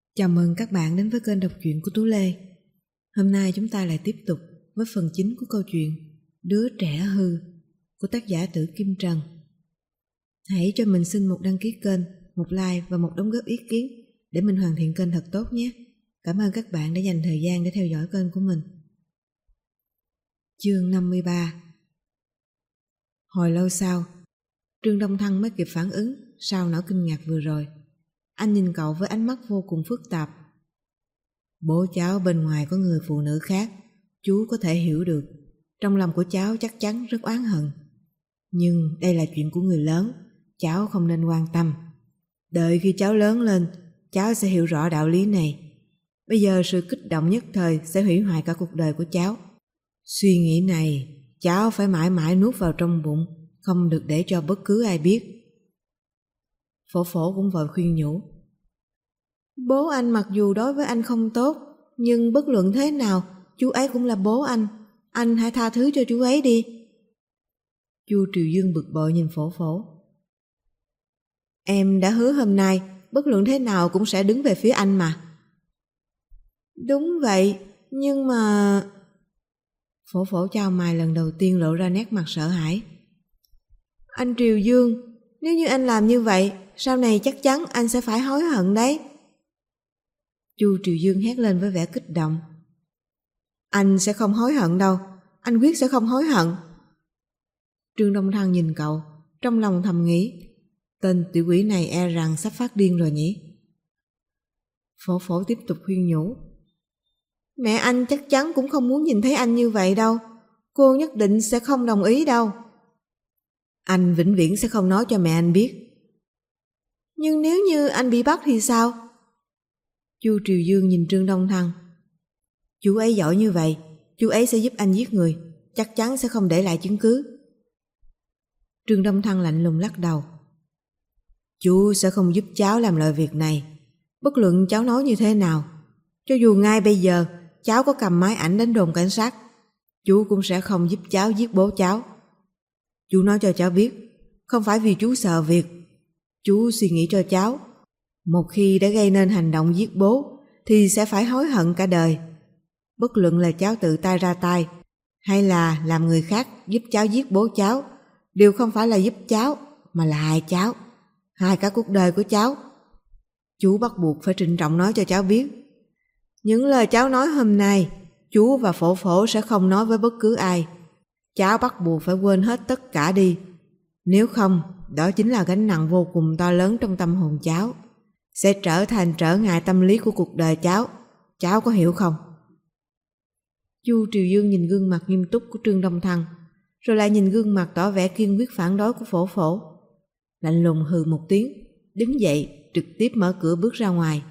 Chào mừng các bạn đến với kênh đọc truyện của Tú Lê. Hôm nay chúng ta lại tiếp tục với phần chính của câu chuyện Đứa trẻ hư của tác giả Tử Kim Trần. Hãy cho mình xin một đăng ký kênh, một like và một đóng góp ý kiến để mình hoàn thiện kênh thật tốt nhé. Cảm ơn các bạn đã dành thời gian để theo dõi kênh của mình. Chương 53. Hồi lâu sau, Trương Đông Thăng mới kịp phản ứng sau nỗi kinh ngạc vừa rồi. Anh nhìn cậu với ánh mắt vô cùng phức tạp. Bố cháu bên ngoài có người phụ nữ khác, chú có thể hiểu được. Trong lòng của cháu chắc chắn rất oán hận. Nhưng đây là chuyện của người lớn, cháu không nên quan tâm. Đợi khi cháu lớn lên, cháu sẽ hiểu rõ đạo lý này. Bây giờ sự kích động nhất thời sẽ hủy hoại cả cuộc đời của cháu. Suy nghĩ này, cháu phải mãi mãi nuốt vào trong bụng, không được để cho bất cứ ai biết. Phổ Phổ cũng vội khuyên nhủ. Bố anh mặc dù đối với anh không tốt, nhưng bất luận thế nào, chú ấy cũng là bố anh hãy tha thứ cho chú ấy đi. Chu Triều Dương bực bội nhìn Phổ Phổ. Em đã hứa hôm nay, bất luận thế nào cũng sẽ đứng về phía anh mà. Đúng vậy, nhưng mà... Phổ Phổ chau mày lần đầu tiên lộ ra nét mặt sợ hãi. Anh Triều Dương, nếu như anh làm như vậy, sau này chắc chắn anh sẽ phải hối hận đấy. Chu Triều Dương hét lên với vẻ kích động. Anh sẽ không hối hận đâu, anh quyết sẽ không hối hận. Trương Đông Thăng nhìn cậu, trong lòng thầm nghĩ, tên tiểu quỷ này e rằng sắp phát điên rồi nhỉ. Phổ Phổ tiếp tục khuyên nhủ. Mẹ anh chắc chắn cũng không muốn nhìn thấy anh như vậy đâu, cô nhất định sẽ không đồng ý đâu. Anh vĩnh viễn sẽ không nói cho mẹ anh biết. Nhưng nếu như anh bị bắt thì sao? Chu Triều Dương nhìn Trương Đông Thăng. Chú ấy giỏi như vậy, chú ấy sẽ giúp anh giết người, chắc chắn sẽ không để lại chứng cứ. Trương Đông Thăng lạnh lùng lắc đầu. Chú sẽ không giúp cháu làm loại việc này, bất luận cháu nói như thế nào. Cho dù ngay bây giờ cháu có cầm máy ảnh đến đồn cảnh sát, chú cũng sẽ không giúp cháu giết bố cháu. Chú nói cho cháu biết, không phải vì chú sợ việc. Chú suy nghĩ cho cháu, một khi đã gây nên hành động giết bố thì sẽ phải hối hận cả đời. Bất luận là cháu tự tay ra tay hay là làm người khác giúp cháu giết bố cháu, đều không phải là giúp cháu mà là hại cháu, hại cả cuộc đời của cháu. Chú bắt buộc phải trịnh trọng nói cho cháu biết. Những lời cháu nói hôm nay, chú và Phổ Phổ sẽ không nói với bất cứ ai. Cháu bắt buộc phải quên hết tất cả đi. Nếu không, đó chính là gánh nặng vô cùng to lớn trong tâm hồn cháu, sẽ trở thành trở ngại tâm lý của cuộc đời cháu. Cháu có hiểu không? Chu Triều Dương nhìn gương mặt nghiêm túc của Trương Đông Thăng, rồi lại nhìn gương mặt tỏ vẻ kiên quyết phản đối của Phổ Phổ. Lạnh lùng hừ một tiếng, đứng dậy trực tiếp mở cửa bước ra ngoài.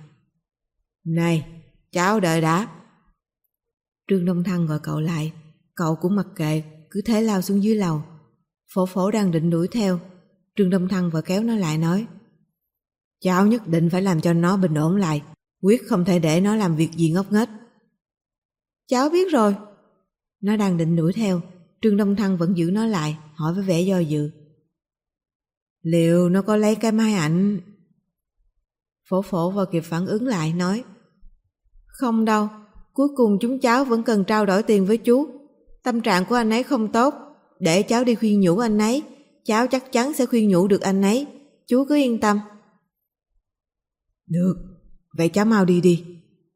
Này, cháu đợi đã. Trương Đông Thăng gọi cậu lại, cậu cũng mặc kệ, cứ thế lao xuống dưới lầu. Phổ Phổ đang định đuổi theo, Trương Đông Thăng vội kéo nó lại nói. Cháu nhất định phải làm cho nó bình ổn lại, quyết không thể để nó làm việc gì ngốc nghếch. Cháu biết rồi. Nó đang định đuổi theo, Trương Đông Thăng vẫn giữ nó lại, hỏi với vẻ do dự. Liệu nó có lấy cái máy ảnh? Phổ Phổ vào kịp phản ứng lại, nói. Không đâu, cuối cùng chúng cháu vẫn cần trao đổi tiền với chú. Tâm trạng của anh ấy không tốt, để cháu đi khuyên nhủ anh ấy, cháu chắc chắn sẽ khuyên nhủ được anh ấy, chú cứ yên tâm. Được, vậy cháu mau đi đi.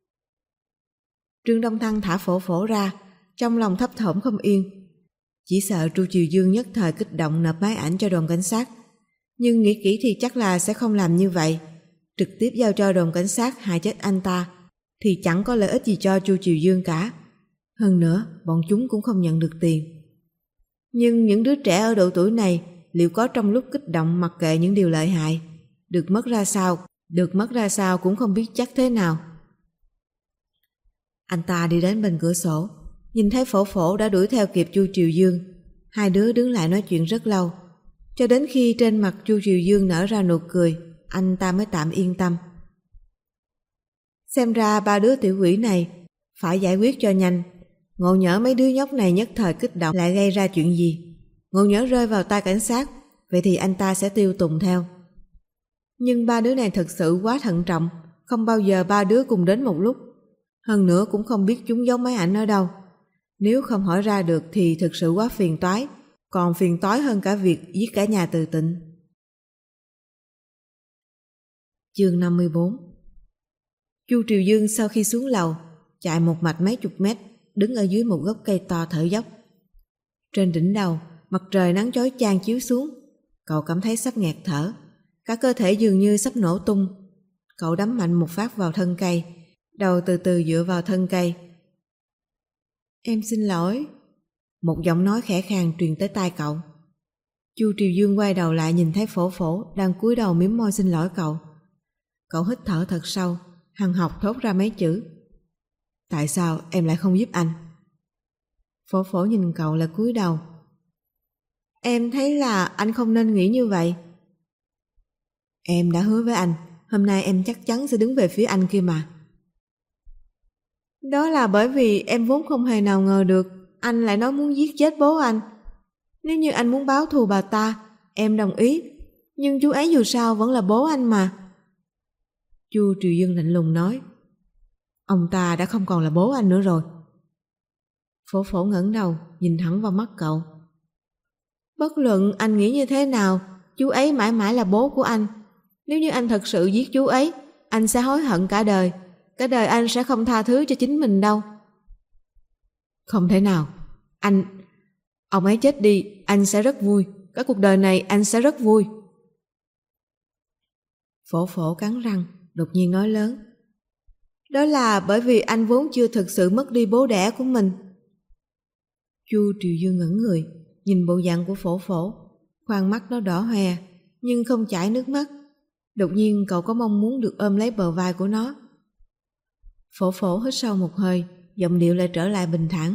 Trương Đông Thăng thả Phổ Phổ ra, trong lòng thấp thỏm không yên. Chỉ sợ Chu Triều Dương nhất thời kích động nộp máy ảnh cho đồn cảnh sát, nhưng nghĩ kỹ thì chắc là sẽ không làm như vậy. Trực tiếp giao cho đồn cảnh sát hại chết anh ta thì chẳng có lợi ích gì cho Chu Triều Dương cả. Hơn nữa, bọn chúng cũng không nhận được tiền. Nhưng những đứa trẻ ở độ tuổi này liệu có trong lúc kích động mặc kệ những điều lợi hại, được mất ra sao cũng không biết chắc thế nào. Anh ta đi đến bên cửa sổ, nhìn thấy Phổ Phổ đã đuổi theo kịp Chu Triều Dương. Hai đứa đứng lại nói chuyện rất lâu, cho đến khi trên mặt Chu Triều Dương nở ra nụ cười, anh ta mới tạm yên tâm. Xem ra ba đứa tiểu quỷ này phải giải quyết cho nhanh. Ngộ nhỡ mấy đứa nhóc này nhất thời kích động lại gây ra chuyện gì, ngộ nhỡ rơi vào tay cảnh sát, vậy thì anh ta sẽ tiêu tùng theo. Nhưng ba đứa này thật sự quá thận trọng, Không bao giờ ba đứa cùng đến một lúc. Hơn nữa cũng không biết chúng giấu máy ảnh ở đâu. Nếu không hỏi ra được thì thực sự quá phiền toái. Còn phiền toái hơn cả việc giết cả nhà Từ Tịnh. Chương 54. Chu Triều Dương sau khi xuống lầu, chạy một mạch mấy chục mét, đứng ở dưới một gốc cây to thở dốc. Trên đỉnh đầu, mặt trời nắng chói chang chiếu xuống. Cậu cảm thấy sắp nghẹt thở, cả cơ thể dường như sắp nổ tung. Cậu đấm mạnh một phát vào thân cây, đầu từ từ dựa vào thân cây. Em xin lỗi. Một giọng nói khẽ khàng truyền tới tai cậu. Chu Triều Dương quay đầu lại nhìn thấy Phổ Phổ đang cúi đầu mím môi xin lỗi cậu. Cậu hít thở thật sâu, hằn học thốt ra mấy chữ. Tại sao em lại không giúp anh? Phổ Phổ nhìn cậu là cúi đầu. Em thấy là anh không nên nghĩ như vậy. Em đã hứa với anh, hôm nay em chắc chắn sẽ đứng về phía anh kia mà. Đó là bởi vì em vốn không hề nào ngờ được anh lại nói muốn giết chết bố anh. Nếu như anh muốn báo thù bà ta, em đồng ý. Nhưng chú ấy dù sao vẫn là bố anh mà. Chu Triều Dương lạnh lùng nói. Ông ta đã không còn là bố anh nữa rồi. Phổ Phổ ngẩng đầu, nhìn thẳng vào mắt cậu. Bất luận anh nghĩ như thế nào, chú ấy mãi mãi là bố của anh. Nếu như anh thật sự giết chú ấy, anh sẽ hối hận cả đời. Cả đời anh sẽ không tha thứ cho chính mình đâu. Không thể nào. Ông ấy chết đi, anh sẽ rất vui. Cả cuộc đời này anh sẽ rất vui. Phổ Phổ cắn răng, đột nhiên nói lớn. Đó là bởi vì anh vốn chưa thực sự mất đi bố đẻ của mình. Chu Triều Dương ngẩn người, nhìn bộ dạng của Phổ Phổ. Khoang mắt nó đỏ hoe, nhưng không chảy nước mắt. Đột nhiên cậu có mong muốn được ôm lấy bờ vai của nó. Phổ Phổ hít sâu một hơi, giọng điệu lại trở lại bình thản.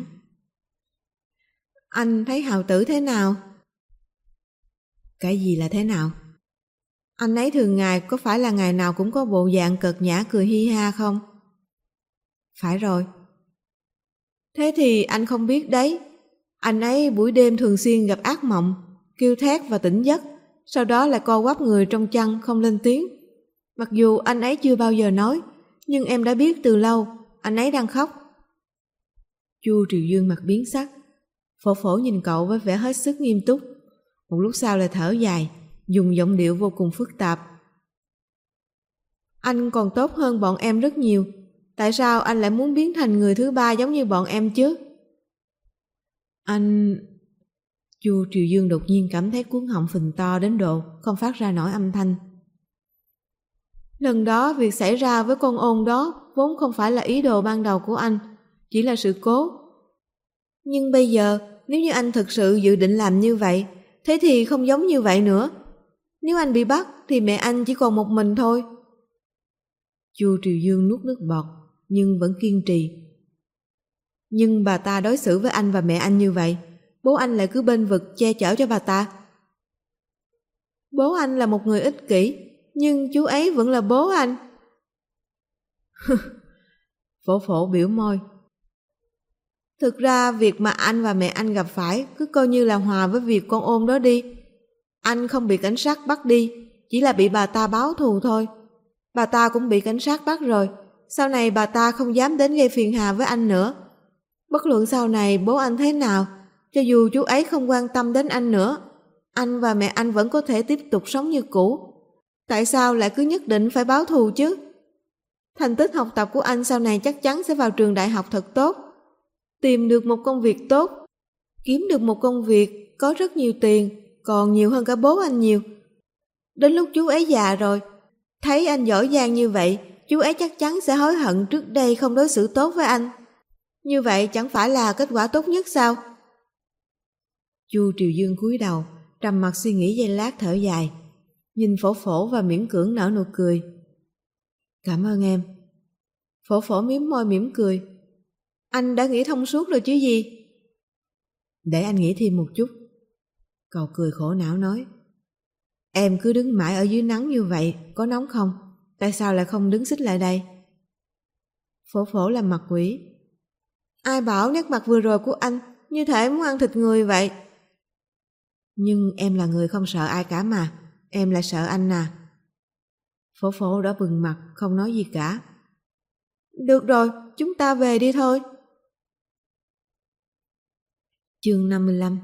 Anh thấy Hào Tử thế nào? Cái gì là thế nào? Anh ấy thường ngày có phải là ngày nào cũng có bộ dạng cợt nhã cười hi ha không? Phải rồi. Thế thì anh không biết đấy. Anh ấy buổi đêm thường xuyên gặp ác mộng, kêu thét và tỉnh giấc, sau đó lại co quắp người trong chăn không lên tiếng. Mặc dù anh ấy chưa bao giờ nói, nhưng em đã biết từ lâu anh ấy đang khóc. Chu Triều Dương mặt biến sắc. Phổ Phổ nhìn cậu với vẻ hết sức nghiêm túc. Một lúc sau lại thở dài, dùng giọng điệu vô cùng phức tạp. Anh còn tốt hơn bọn em rất nhiều. Tại sao anh lại muốn biến thành người thứ ba giống như bọn em chứ? Anh... Chu Triều Dương đột nhiên cảm thấy cuống họng phình to đến độ không phát ra nổi âm thanh. Lần đó việc xảy ra với con ôn đó vốn không phải là ý đồ ban đầu của anh, chỉ là sự cố. Nhưng bây giờ nếu như anh thực sự dự định làm như vậy, thế thì không giống như vậy nữa. Nếu anh bị bắt thì mẹ anh chỉ còn một mình thôi. Chu Triều Dương nuốt nước bọt nhưng vẫn kiên trì. Nhưng bà ta đối xử với anh và mẹ anh như vậy, bố anh lại cứ bênh vực che chở cho bà ta. Bố anh là một người ích kỷ, nhưng chú ấy vẫn là bố anh. Phổ Phổ biểu môi. Thực ra việc mà anh và mẹ anh gặp phải cứ coi như là hòa với việc con ôn đó đi. Anh không bị cảnh sát bắt đi, chỉ là bị bà ta báo thù thôi. Bà ta cũng bị cảnh sát bắt rồi, sau này bà ta không dám đến gây phiền hà với anh nữa. Bất luận sau này bố anh thế nào, cho dù chú ấy không quan tâm đến anh nữa, anh và mẹ anh vẫn có thể tiếp tục sống như cũ. Tại sao lại cứ nhất định phải báo thù chứ? Thành tích học tập của anh sau này chắc chắn sẽ vào trường đại học thật tốt, tìm được một công việc tốt, kiếm được một công việc có rất nhiều tiền, còn nhiều hơn cả bố anh nhiều. Đến lúc chú ấy già rồi, thấy anh giỏi giang như vậy, chú ấy chắc chắn sẽ hối hận trước đây không đối xử tốt với anh. Như vậy chẳng phải là kết quả tốt nhất sao? Chu Triều Dương cúi đầu, trầm mặt suy nghĩ giây lát thở dài, nhìn Phổ Phổ và miễn cưỡng nở nụ cười. Cảm ơn em. Phổ Phổ mím môi mỉm cười. Anh đã nghĩ thông suốt rồi chứ gì? Để anh nghĩ thêm một chút. Cậu cười khổ não nói. Em cứ đứng mãi ở dưới nắng như vậy, có nóng không? Tại sao lại không đứng xích lại đây? Phổ Phổ làm mặt quỷ. Ai bảo nét mặt vừa rồi của anh như thể muốn ăn thịt người vậy? Nhưng em là người không sợ ai cả mà, em lại sợ anh à. Phổ phổ đã bừng mặt, không nói gì cả. Được rồi, chúng ta về đi thôi. Chương 55.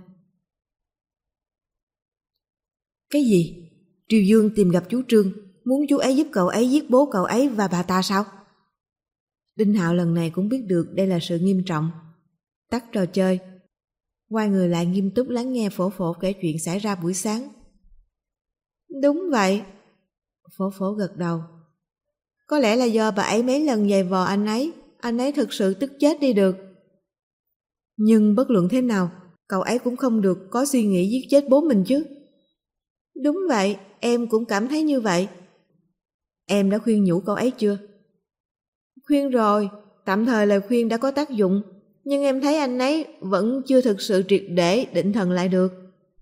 Cái gì? Triều Dương tìm gặp chú Trương, muốn chú ấy giúp cậu ấy giết bố cậu ấy và bà ta sao? Đinh Hạo lần này cũng biết được đây là sự nghiêm trọng. Tắt trò chơi, quay người lại nghiêm túc lắng nghe phổ phổ kể chuyện xảy ra buổi sáng. Đúng vậy. Phổ phổ gật đầu. Có lẽ là do bà ấy mấy lần giày vò anh ấy thực sự tức chết đi được. Nhưng bất luận thế nào, cậu ấy cũng không được có suy nghĩ giết chết bố mình chứ. Đúng vậy, em cũng cảm thấy như vậy. Em đã khuyên nhủ cậu ấy chưa? Khuyên rồi, tạm thời lời khuyên đã có tác dụng, nhưng em thấy anh ấy vẫn chưa thực sự triệt để định thần lại được.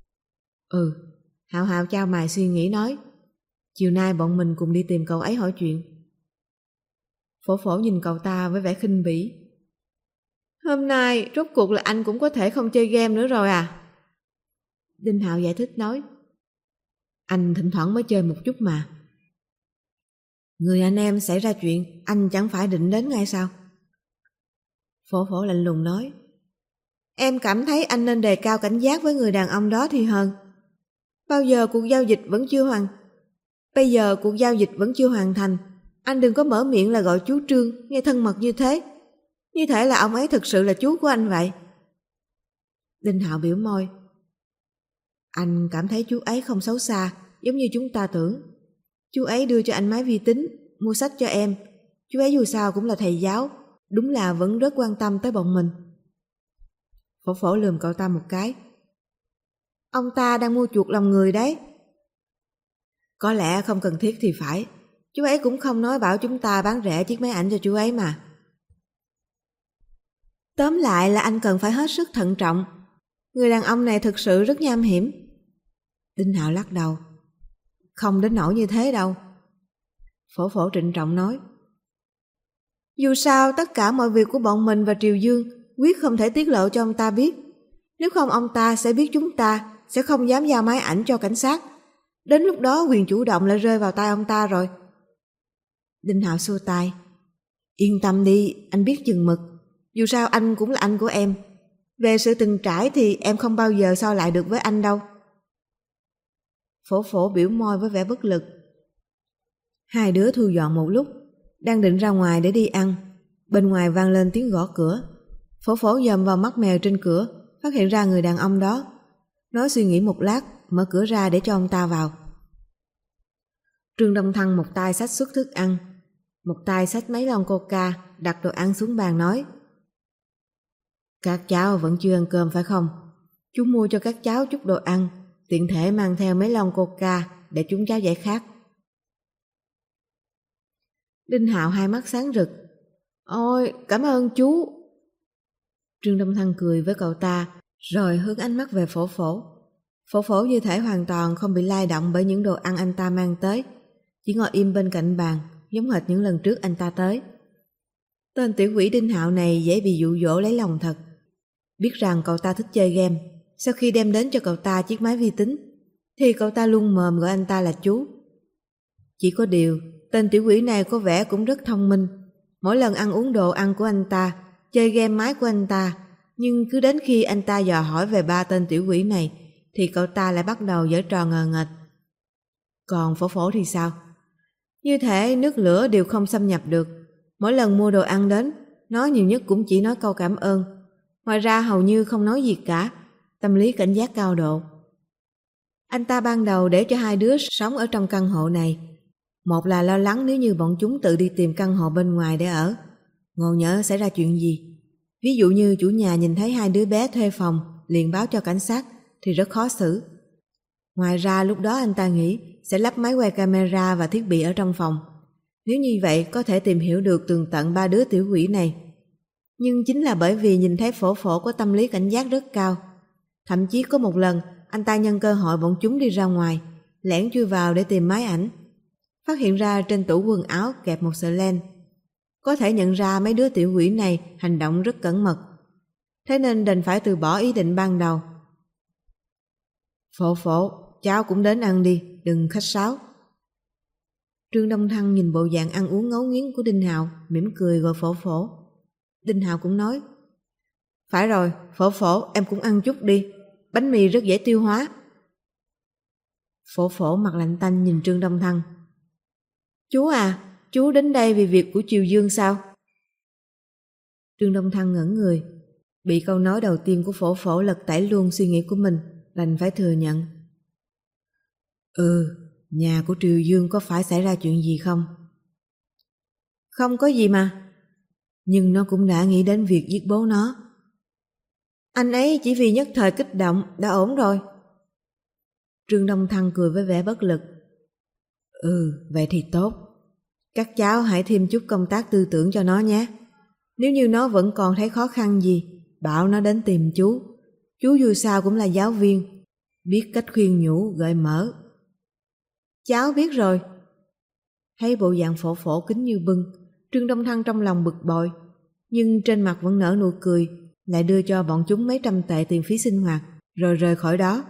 Hạo Hạo chau mày suy nghĩ nói. Chiều nay bọn mình cùng đi tìm cậu ấy hỏi chuyện. Phổ phổ nhìn cậu ta với vẻ khinh bỉ. Hôm nay rốt cuộc là anh cũng có thể không chơi game nữa rồi à? Đinh Hạo giải thích nói. Anh thỉnh thoảng mới chơi một chút mà. Người anh em xảy ra chuyện, anh chẳng phải định đến ngay sao? Phổ phổ lạnh lùng nói. Em cảm thấy anh nên đề cao cảnh giác với người đàn ông đó thì hơn. Bây giờ cuộc giao dịch vẫn chưa hoàn thành. Anh đừng có mở miệng là gọi chú Trương, nghe thân mật như thế. Như thể là ông ấy thực sự là chú của anh vậy. Đinh Hạo biểu môi. Anh cảm thấy chú ấy không xấu xa, giống như chúng ta tưởng. Chú ấy đưa cho anh máy vi tính, mua sách cho em. Chú ấy dù sao cũng là thầy giáo, đúng là vẫn rất quan tâm tới bọn mình. Phổ phổ lườm cậu ta một cái. Ông ta đang mua chuộc lòng người đấy. Có lẽ không cần thiết thì phải. Chú ấy cũng không nói bảo chúng ta bán rẻ chiếc máy ảnh cho chú ấy mà. Tóm lại là anh cần phải hết sức thận trọng. Người đàn ông này thực sự rất nham hiểm. Đinh Hạo lắc đầu. Không đến nỗi như thế đâu. Phổ phổ trịnh trọng nói. Dù sao tất cả mọi việc của bọn mình và Triều Dương quyết không thể tiết lộ cho ông ta biết. Nếu không ông ta sẽ biết chúng ta sẽ không dám giao máy ảnh cho cảnh sát. Đến lúc đó quyền chủ động lại rơi vào tay ông ta rồi. Đinh Hạo xua tay. Yên tâm đi, anh biết chừng mực. Dù sao anh cũng là anh của em. Về sự từng trải thì em không bao giờ so lại được với anh đâu. Phổ phổ biểu môi với vẻ bất lực. Hai đứa thu dọn một lúc, đang định ra ngoài để đi ăn. Bên ngoài vang lên tiếng gõ cửa. Phổ phổ dòm vào mắt mèo trên cửa, phát hiện ra người đàn ông đó. Nó suy nghĩ một lát, mở cửa ra để cho ông ta vào. Trương Đông Thăng một tay xách suất thức ăn, một tay xách mấy lon coca, đặt đồ ăn xuống bàn nói. Các cháu vẫn chưa ăn cơm phải không? Chú mua cho các cháu chút đồ ăn, tiện thể mang theo mấy lon coca để chúng cháu giải khát. Đinh Hạo hai mắt sáng rực. Ôi, cảm ơn chú. Trương Đông Thăng cười với cậu ta, rồi hướng ánh mắt về phổ phổ. Phổ phổ như thể hoàn toàn không bị lay động bởi những đồ ăn anh ta mang tới, chỉ ngồi im bên cạnh bàn, giống hệt những lần trước anh ta tới. Tên tiểu quỷ Đinh Hạo này dễ bị dụ dỗ lấy lòng thật. Biết rằng cậu ta thích chơi game, sau khi đem đến cho cậu ta chiếc máy vi tính, thì cậu ta luôn mồm gọi anh ta là chú. Chỉ có điều, tên tiểu quỷ này có vẻ cũng rất thông minh. Mỗi lần ăn uống đồ ăn của anh ta, chơi game máy của anh ta, nhưng cứ đến khi anh ta dò hỏi về ba tên tiểu quỷ này, thì cậu ta lại bắt đầu giở trò ngờ nghệch. Còn phổ phổ thì sao? Như thể nước lửa đều không xâm nhập được. Mỗi lần mua đồ ăn đến, nó nhiều nhất cũng chỉ nói câu cảm ơn. Ngoài ra hầu như không nói gì cả, tâm lý cảnh giác cao độ. Anh ta ban đầu để cho hai đứa sống ở trong căn hộ này. Một là lo lắng nếu như bọn chúng tự đi tìm căn hộ bên ngoài để ở, ngộ nhỡ xảy ra chuyện gì. Ví dụ như chủ nhà nhìn thấy hai đứa bé thuê phòng liền báo cho cảnh sát thì rất khó xử. Ngoài ra lúc đó anh ta nghĩ sẽ lắp máy quay camera và thiết bị ở trong phòng. Nếu như vậy có thể tìm hiểu được tường tận ba đứa tiểu quỷ này. Nhưng chính là bởi vì nhìn thấy phổ phổ có tâm lý cảnh giác rất cao. Thậm chí có một lần anh ta nhân cơ hội bọn chúng đi ra ngoài, lẻn chui vào để tìm máy ảnh. Phát hiện ra trên tủ quần áo kẹp một sợi len. Có thể nhận ra mấy đứa tiểu quỷ này hành động rất cẩn mật. Thế nên đành phải từ bỏ ý định ban đầu. Phổ phổ, cháu cũng đến ăn đi, đừng khách sáo. Trương Đông Thăng nhìn bộ dạng ăn uống ngấu nghiến của Đinh Hạo, mỉm cười gọi Phổ Phổ. Đinh Hạo cũng nói, phải rồi, Phổ Phổ em cũng ăn chút đi, bánh mì rất dễ tiêu hóa. Phổ Phổ mặt lạnh tanh nhìn Trương Đông Thăng. Chú à, chú đến đây vì việc của Triều Dương sao? Trương Đông Thăng ngẩn người, bị câu nói đầu tiên của Phổ Phổ lật tẩy luôn suy nghĩ của mình, đành phải thừa nhận. Nhà của Triều Dương có phải xảy ra chuyện gì không? Không có gì mà. Nhưng nó cũng đã nghĩ đến việc giết bố nó. Anh ấy chỉ vì nhất thời kích động đã ổn rồi. Trương Đông Thăng cười với vẻ bất lực. Vậy thì tốt. Các cháu hãy thêm chút công tác tư tưởng cho nó nhé. Nếu như nó vẫn còn thấy khó khăn gì, bảo nó đến tìm chú. Chú dù sao cũng là giáo viên, biết cách khuyên nhủ, gợi mở. Cháu biết rồi. Thấy bộ dạng Phổ Phổ kính như bưng, Trương Đông Thăng trong lòng bực bội, nhưng trên mặt vẫn nở nụ cười, lại đưa cho bọn chúng mấy trăm tệ tiền phí sinh hoạt, rồi rời khỏi đó.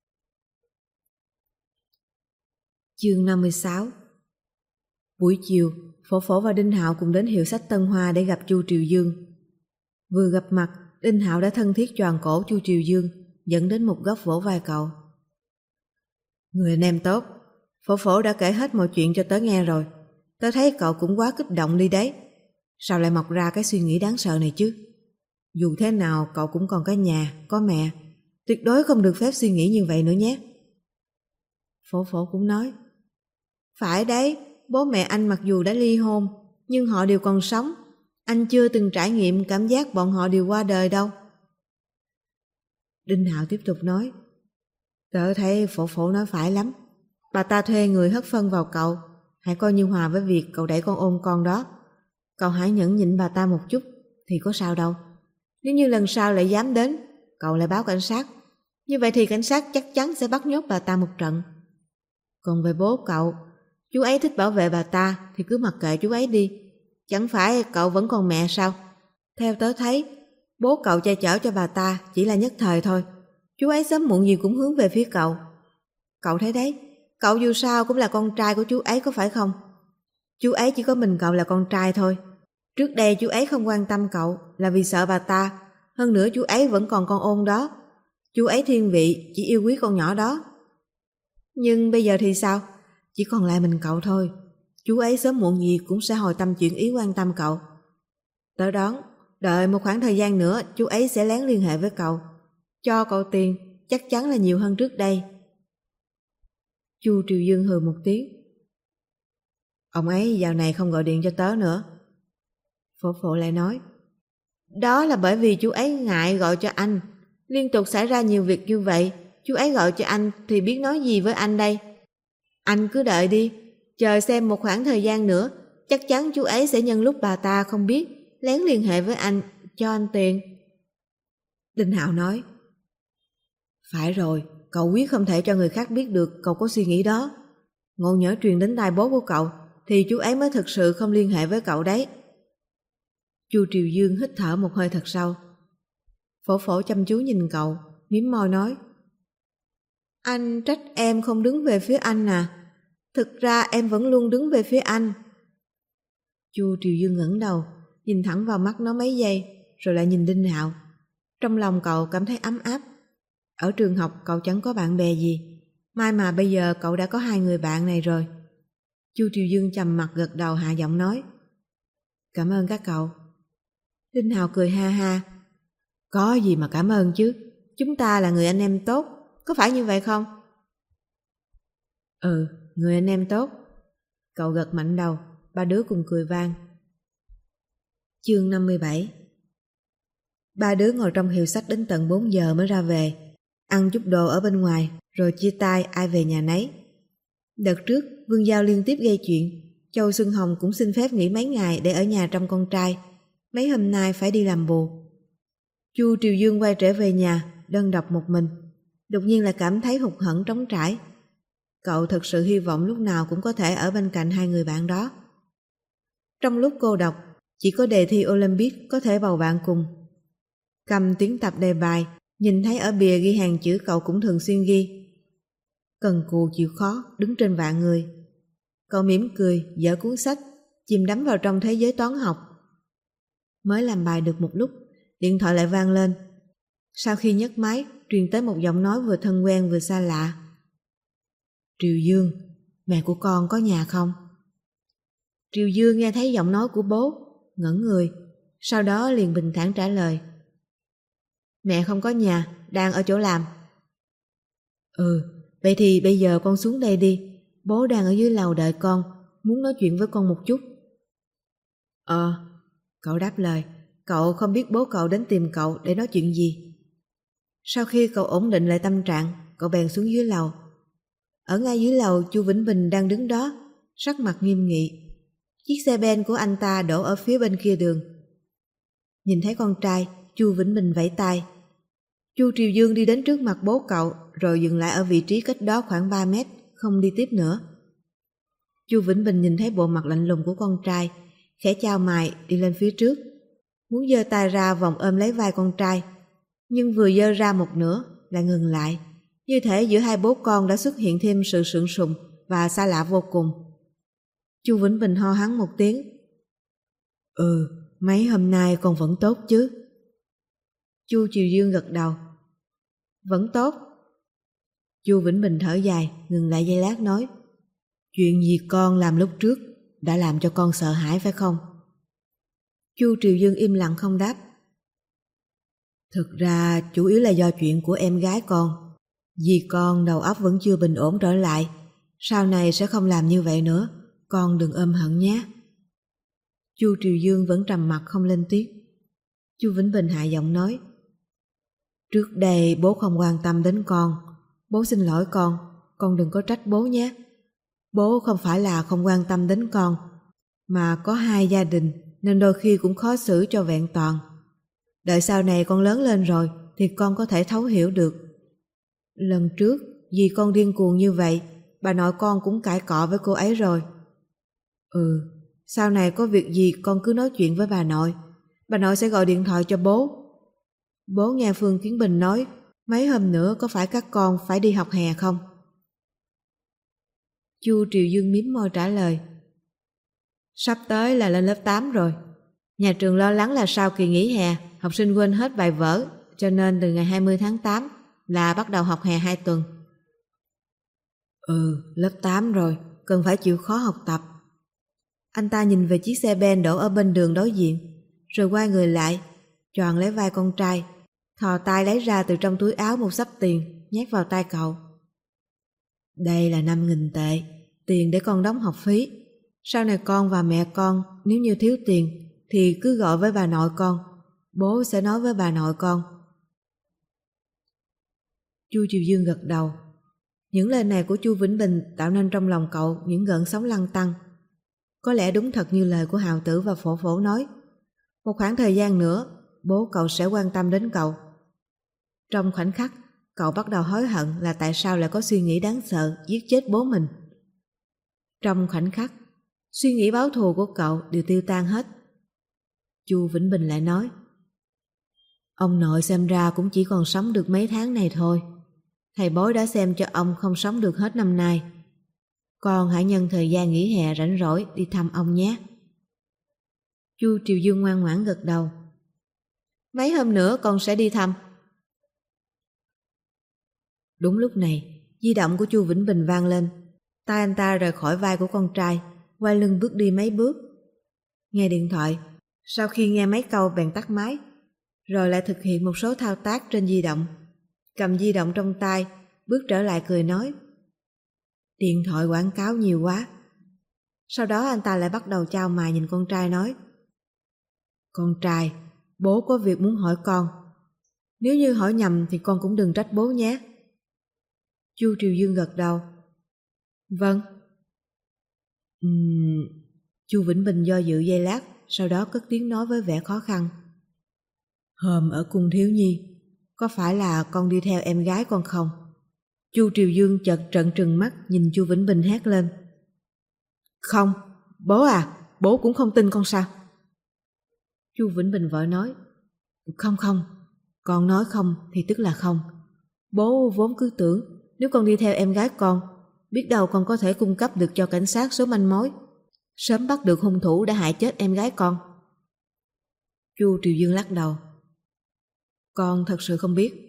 Chương 56. Buổi chiều, Phổ Phổ và Đinh Hạo cùng đến hiệu sách Tân Hoa để gặp Chu Triều Dương. Vừa gặp mặt, Đinh Hạo đã thân thiết choàng cổ Chu Triều Dương, dẫn đến một góc vỗ vai cậu. Người anh em tốt, Phổ Phổ đã kể hết mọi chuyện cho tớ nghe rồi. Tớ thấy cậu cũng quá kích động đi đấy. Sao lại mọc ra cái suy nghĩ đáng sợ này chứ? Dù thế nào cậu cũng còn có nhà, có mẹ. Tuyệt đối không được phép suy nghĩ như vậy nữa nhé. Phổ Phổ cũng nói, phải đấy, bố mẹ anh mặc dù đã ly hôn, nhưng họ đều còn sống. Anh chưa từng trải nghiệm cảm giác bọn họ đều qua đời đâu. Đinh Hạo tiếp tục nói, tớ thấy Phổ Phổ nói phải lắm. Bà ta thuê người hất phân vào cậu, hãy coi như hòa với việc cậu đẩy con ôm con đó. Cậu hãy nhẫn nhịn bà ta một chút, thì có sao đâu. Nếu như lần sau lại dám đến, cậu lại báo cảnh sát. Như vậy thì cảnh sát chắc chắn sẽ bắt nhốt bà ta một trận. Còn về bố cậu, chú ấy thích bảo vệ bà ta thì cứ mặc kệ chú ấy đi. Chẳng phải cậu vẫn còn mẹ sao? Theo tớ thấy, bố cậu che chở cho bà ta chỉ là nhất thời thôi. Chú ấy sớm muộn gì cũng hướng về phía cậu. Cậu thấy đấy, cậu dù sao cũng là con trai của chú ấy có phải không? Chú ấy chỉ có mình cậu là con trai thôi. Trước đây chú ấy không quan tâm cậu là vì sợ bà ta. Hơn nữa chú ấy vẫn còn con ôn đó. Chú ấy thiên vị chỉ yêu quý con nhỏ đó. Nhưng bây giờ thì sao? Chỉ còn lại mình cậu thôi. Chú ấy sớm muộn gì cũng sẽ hồi tâm chuyển ý quan tâm cậu. Tớ đoán, đợi một khoảng thời gian nữa chú ấy sẽ lén liên hệ với cậu. Cho cậu tiền chắc chắn là nhiều hơn trước đây. Chu Triều Dương hừ một tiếng. Ông ấy dạo này không gọi điện cho tớ nữa. Phổ Phổ lại nói, đó là bởi vì chú ấy ngại gọi cho anh. Liên tục xảy ra nhiều việc như vậy, chú ấy gọi cho anh thì biết nói gì với anh đây. Anh cứ đợi đi, chờ xem một khoảng thời gian nữa, chắc chắn chú ấy sẽ nhân lúc bà ta không biết, lén liên hệ với anh, cho anh tiền. Đinh Hạo nói, phải rồi, cậu quyết không thể cho người khác biết được cậu có suy nghĩ đó. Ngộ nhỡ truyền đến tai bố của cậu, thì chú ấy mới thực sự không liên hệ với cậu đấy. Chu Triều Dương hít thở một hơi thật sâu. Phổ Phổ chăm chú nhìn cậu, mím môi nói, anh trách em không đứng về phía anh à? Thực ra em vẫn luôn đứng về phía anh. Chu Triều Dương ngẩng đầu, nhìn thẳng vào mắt nó mấy giây, rồi lại nhìn Đinh Hạo. Trong lòng cậu cảm thấy ấm áp. Ở trường học cậu chẳng có bạn bè gì, may mà bây giờ cậu đã có 2 người bạn này rồi. Chu Triều Dương trầm mặt gật đầu hạ giọng nói, cảm ơn các cậu. Đinh Hạo cười ha ha, có gì mà cảm ơn chứ, chúng ta là người anh em tốt, có phải như vậy không? Người anh em tốt. Cậu gật mạnh đầu, ba đứa cùng cười vang. Chương 57. Ba đứa ngồi trong hiệu sách đến tận 4 giờ mới ra về, ăn chút đồ ở bên ngoài, rồi chia tay ai về nhà nấy. Đợt trước, Vương Giao liên tiếp gây chuyện, Châu Xuân Hồng cũng xin phép nghỉ mấy ngày để ở nhà trông con trai, mấy hôm nay phải đi làm bù. Chu Triều Dương quay trở về nhà, đơn độc một mình, đột nhiên lại cảm thấy hụt hẫng trống trải. Cậu thật sự hy vọng lúc nào cũng có thể ở bên cạnh 2 người bạn đó. Trong lúc cô đọc, chỉ có đề thi Olympic có thể bầu bạn cùng. Cầm tuyển tập đề bài, nhìn thấy ở bìa ghi hàng chữ cậu cũng thường xuyên ghi. Cần cù chịu khó, đứng trên vạn người. Cậu mỉm cười, dở cuốn sách, chìm đắm vào trong thế giới toán học. Mới làm bài được một lúc, điện thoại lại vang lên. Sau khi nhấc máy, truyền tới một giọng nói vừa thân quen vừa xa lạ. Triều Dương, mẹ của con có nhà không? Triều Dương nghe thấy giọng nói của bố, ngẩn người, sau đó liền bình thản trả lời. Mẹ không có nhà, đang ở chỗ làm. Vậy thì bây giờ con xuống đây đi, bố đang ở dưới lầu đợi con, muốn nói chuyện với con một chút. Cậu đáp lời, cậu không biết bố cậu đến tìm cậu để nói chuyện gì. Sau khi cậu ổn định lại tâm trạng, cậu bèn xuống dưới lầu. Ở ngay dưới lầu, Chu Vĩnh Bình đang đứng đó, sắc mặt nghiêm nghị. Chiếc xe ben của anh ta đổ ở phía bên kia đường. Nhìn thấy con trai, Chu Vĩnh Bình vẫy tay. Chu Triều Dương đi đến trước mặt bố cậu, rồi dừng lại ở vị trí cách đó khoảng 3 mét, không đi tiếp nữa. Chu Vĩnh Bình nhìn thấy bộ mặt lạnh lùng của con trai, khẽ chau mày đi lên phía trước, muốn giơ tay ra vòng ôm lấy vai con trai, nhưng vừa giơ ra một nửa lại ngừng lại, như thể giữa hai bố con đã xuất hiện thêm sự sượng sùng và xa lạ vô cùng. Chu Vĩnh Bình ho hắng một tiếng. Mấy hôm nay con vẫn tốt chứ? Chu Triều Dương gật đầu. Vẫn tốt. Chu Vĩnh Bình thở dài, ngừng lại giây lát nói. Chuyện gì con làm lúc trước đã làm cho con sợ hãi phải không? Chu Triều Dương im lặng không đáp. Thực ra chủ yếu là do chuyện của em gái con. Vì con đầu óc vẫn chưa bình ổn trở lại, sau này sẽ không làm như vậy nữa, con đừng ôm hận nhé. Chu Triều Dương vẫn trầm mặc không lên tiếng. Chu Vĩnh Bình hạ giọng nói. Trước đây bố không quan tâm đến con, bố xin lỗi con đừng có trách bố nhé. Bố không phải là không quan tâm đến con, mà có hai gia đình nên đôi khi cũng khó xử cho vẹn toàn. Đợi sau này con lớn lên rồi thì con có thể thấu hiểu được. Lần trước vì con điên cuồng như vậy, bà nội con cũng cãi cọ với cô ấy rồi. Sau này có việc gì con cứ nói chuyện với bà nội sẽ gọi điện thoại cho bố. Bố nghe Phương Kiến Bình nói mấy hôm nữa có phải các con phải đi học hè không? Chu Triều Dương mím môi trả lời. Sắp tới là lên lớp 8 rồi. Nhà trường lo lắng là sau kỳ nghỉ hè học sinh quên hết bài vở, cho nên từ ngày 20 tháng 8 là bắt đầu học hè 2 tuần. Lớp 8 rồi, cần phải chịu khó học tập. Anh ta nhìn về chiếc xe ben đổ ở bên đường đối diện, rồi quay người lại, choàng lấy vai con trai, thò tay lấy ra từ trong túi áo một xấp tiền, nhét vào tay cậu. Đây là 5.000 tệ, tiền để con đóng học phí. Sau này con và mẹ con nếu như thiếu tiền thì cứ gọi với bà nội con, bố sẽ nói với bà nội con. Chu Triều Dương gật đầu. Những lời này của Chu Vĩnh Bình tạo nên trong lòng cậu những gợn sóng lăn tăn. Có lẽ đúng thật như lời của Hào Tử và Phổ Phổ nói. Một khoảng thời gian nữa, bố cậu sẽ quan tâm đến cậu. Trong khoảnh khắc, cậu bắt đầu hối hận là tại sao lại có suy nghĩ đáng sợ giết chết bố mình. Trong khoảnh khắc, suy nghĩ báo thù của cậu đều tiêu tan hết. Chu Vĩnh Bình lại nói. Ông nội xem ra cũng chỉ còn sống được mấy tháng này thôi. Thầy bói đã xem cho ông không sống được hết năm nay. Con hãy nhân thời gian nghỉ hè rảnh rỗi đi thăm ông nhé. Chu Triều Dương ngoan ngoãn gật đầu. Mấy hôm nữa con sẽ đi thăm. Đúng lúc này, di động của Chu Vĩnh Bình vang lên. Tay anh ta rời khỏi vai của con trai, quay lưng bước đi mấy bước. Nghe điện thoại, sau khi nghe mấy câu bèn tắt máy, rồi lại thực hiện một số thao tác trên di động. Cầm di động trong tay, bước trở lại cười nói. Điện thoại quảng cáo nhiều quá. Sau đó anh ta lại bắt đầu chau mày nhìn con trai nói. Con trai, bố có việc muốn hỏi con. Nếu như hỏi nhầm thì con cũng đừng trách bố nhé. Chu Triều Dương gật đầu. Vâng. Chu Vĩnh Bình do dự giây lát, sau đó cất tiếng nói với vẻ khó khăn. Hôm ở cung Thiếu Nhi, có phải là con đi theo em gái con không? Chu Triều Dương chợt trợn trừng mắt nhìn Chu Vĩnh Bình hét lên. Không, bố à, bố cũng không tin con sao? Chu Vĩnh Bình vội nói. Không, con nói không thì tức là không. Bố vốn cứ tưởng nếu con đi theo em gái con, Biết đâu con có thể cung cấp được cho cảnh sát số manh mối, sớm bắt được hung thủ đã hại chết em gái con. Chu Triều Dương lắc đầu. Con thật sự không biết.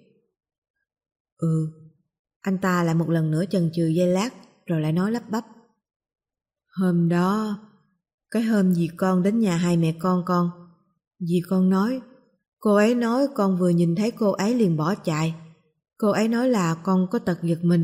Anh ta lại một lần nữa chần chừ giây lát rồi lại nói lắp bắp. Hôm đó, cái hôm dì con đến nhà hai mẹ con, dì con nói, cô ấy nói con vừa nhìn thấy cô ấy liền bỏ chạy. Cô ấy nói là con có tật giật mình.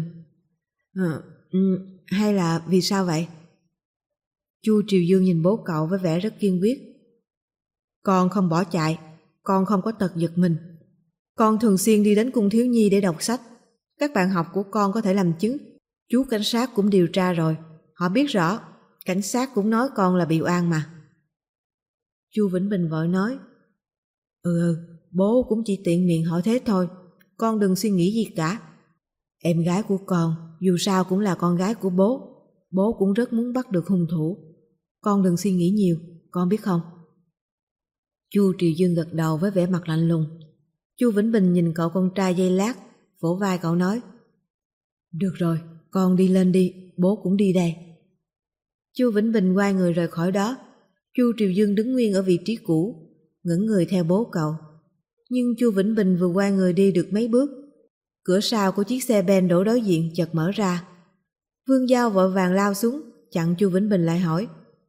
Hay là vì sao vậy? Chu Triều Dương nhìn bố cậu với vẻ rất kiên quyết. Con không bỏ chạy, con không có tật giật mình. Con thường xuyên đi đến cung thiếu nhi để đọc sách. Các bạn học của con có thể làm chứng. Chú cảnh sát cũng điều tra rồi, họ biết rõ. Cảnh sát cũng nói con là bị oan mà. Chu Vĩnh Bình vội nói. Bố cũng chỉ tiện miệng hỏi thế thôi. Con đừng suy nghĩ gì cả. Em gái của con dù sao cũng là con gái của bố. Bố cũng rất muốn bắt được hung thủ. Con đừng suy nghĩ nhiều, con biết không? Chu Triều Dương gật đầu với vẻ mặt lạnh lùng. Chu Vĩnh Bình nhìn cậu con trai giây lát, vỗ vai cậu nói. Được rồi, con đi lên đi, bố cũng đi đây. Chu Vĩnh Bình quay người rời khỏi đó. Chu Triều Dương đứng nguyên ở vị trí cũ, ngẩng người theo bố cậu. Nhưng Chu Vĩnh Bình vừa quay người đi được mấy bước, cửa sau của chiếc xe ben đổ đối diện chợt mở ra. Vương Giao vội vàng lao xuống, chặn Chu Vĩnh Bình lại hỏi.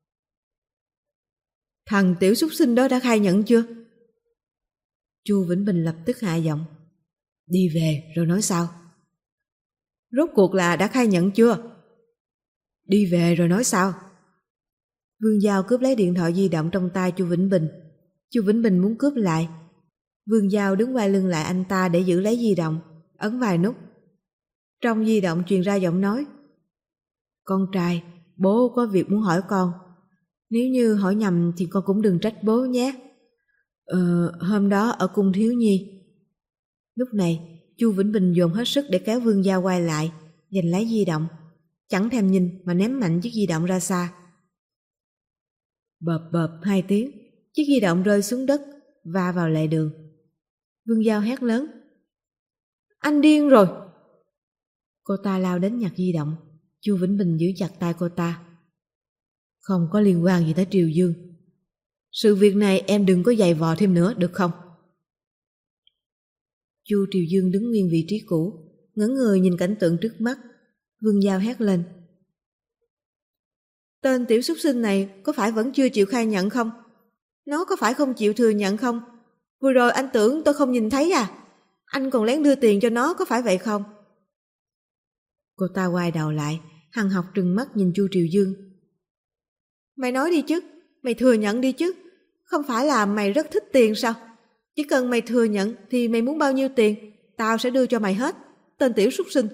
Thằng tiểu súc sinh đó đã khai nhận chưa? Chu Vĩnh Bình lập tức hạ giọng. Đi về rồi nói sao? Rốt cuộc là đã khai nhận chưa? Đi về rồi nói sao? Vương Giao cướp lấy điện thoại di động trong tay Chu Vĩnh Bình. Chu Vĩnh Bình muốn cướp lại. Vương Giao đứng quay lưng lại anh ta để giữ lấy di động, ấn vài nút. Trong di động truyền ra giọng nói. Con trai, bố có việc muốn hỏi con. Nếu như hỏi nhầm thì con cũng đừng trách bố nhé. Hôm đó ở cung thiếu nhi. Lúc này, Chu Vĩnh Bình dồn hết sức để kéo Vương Giao quay lại, giành lấy di động. Chẳng thèm nhìn mà ném mạnh chiếc di động ra xa. Bợp bợp 2 tiếng, chiếc di động rơi xuống đất, va vào lề đường. Vương Giao hét lớn. Anh điên rồi! Cô ta lao đến nhặt di động. Chu Vĩnh Bình giữ chặt tay cô ta. Không có liên quan gì tới Triều Dương. Sự việc này em đừng có giày vò thêm nữa được không? Chu Triều Dương đứng nguyên vị trí cũ, ngẩng người nhìn cảnh tượng trước mắt. Vương Giao hét lên. Tên tiểu súc sinh này có phải vẫn chưa chịu khai nhận không? Nó có phải không chịu thừa nhận không? Vừa rồi anh tưởng tôi không nhìn thấy à? Anh còn lén đưa tiền cho nó, có phải vậy không? Cô ta quay đầu lại, hằn học trừng mắt nhìn Chu Triều Dương. Mày nói đi chứ, mày thừa nhận đi chứ. Không phải là mày rất thích tiền sao? Chỉ cần mày thừa nhận thì mày muốn bao nhiêu tiền, tao sẽ đưa cho mày hết, tên tiểu súc sinh.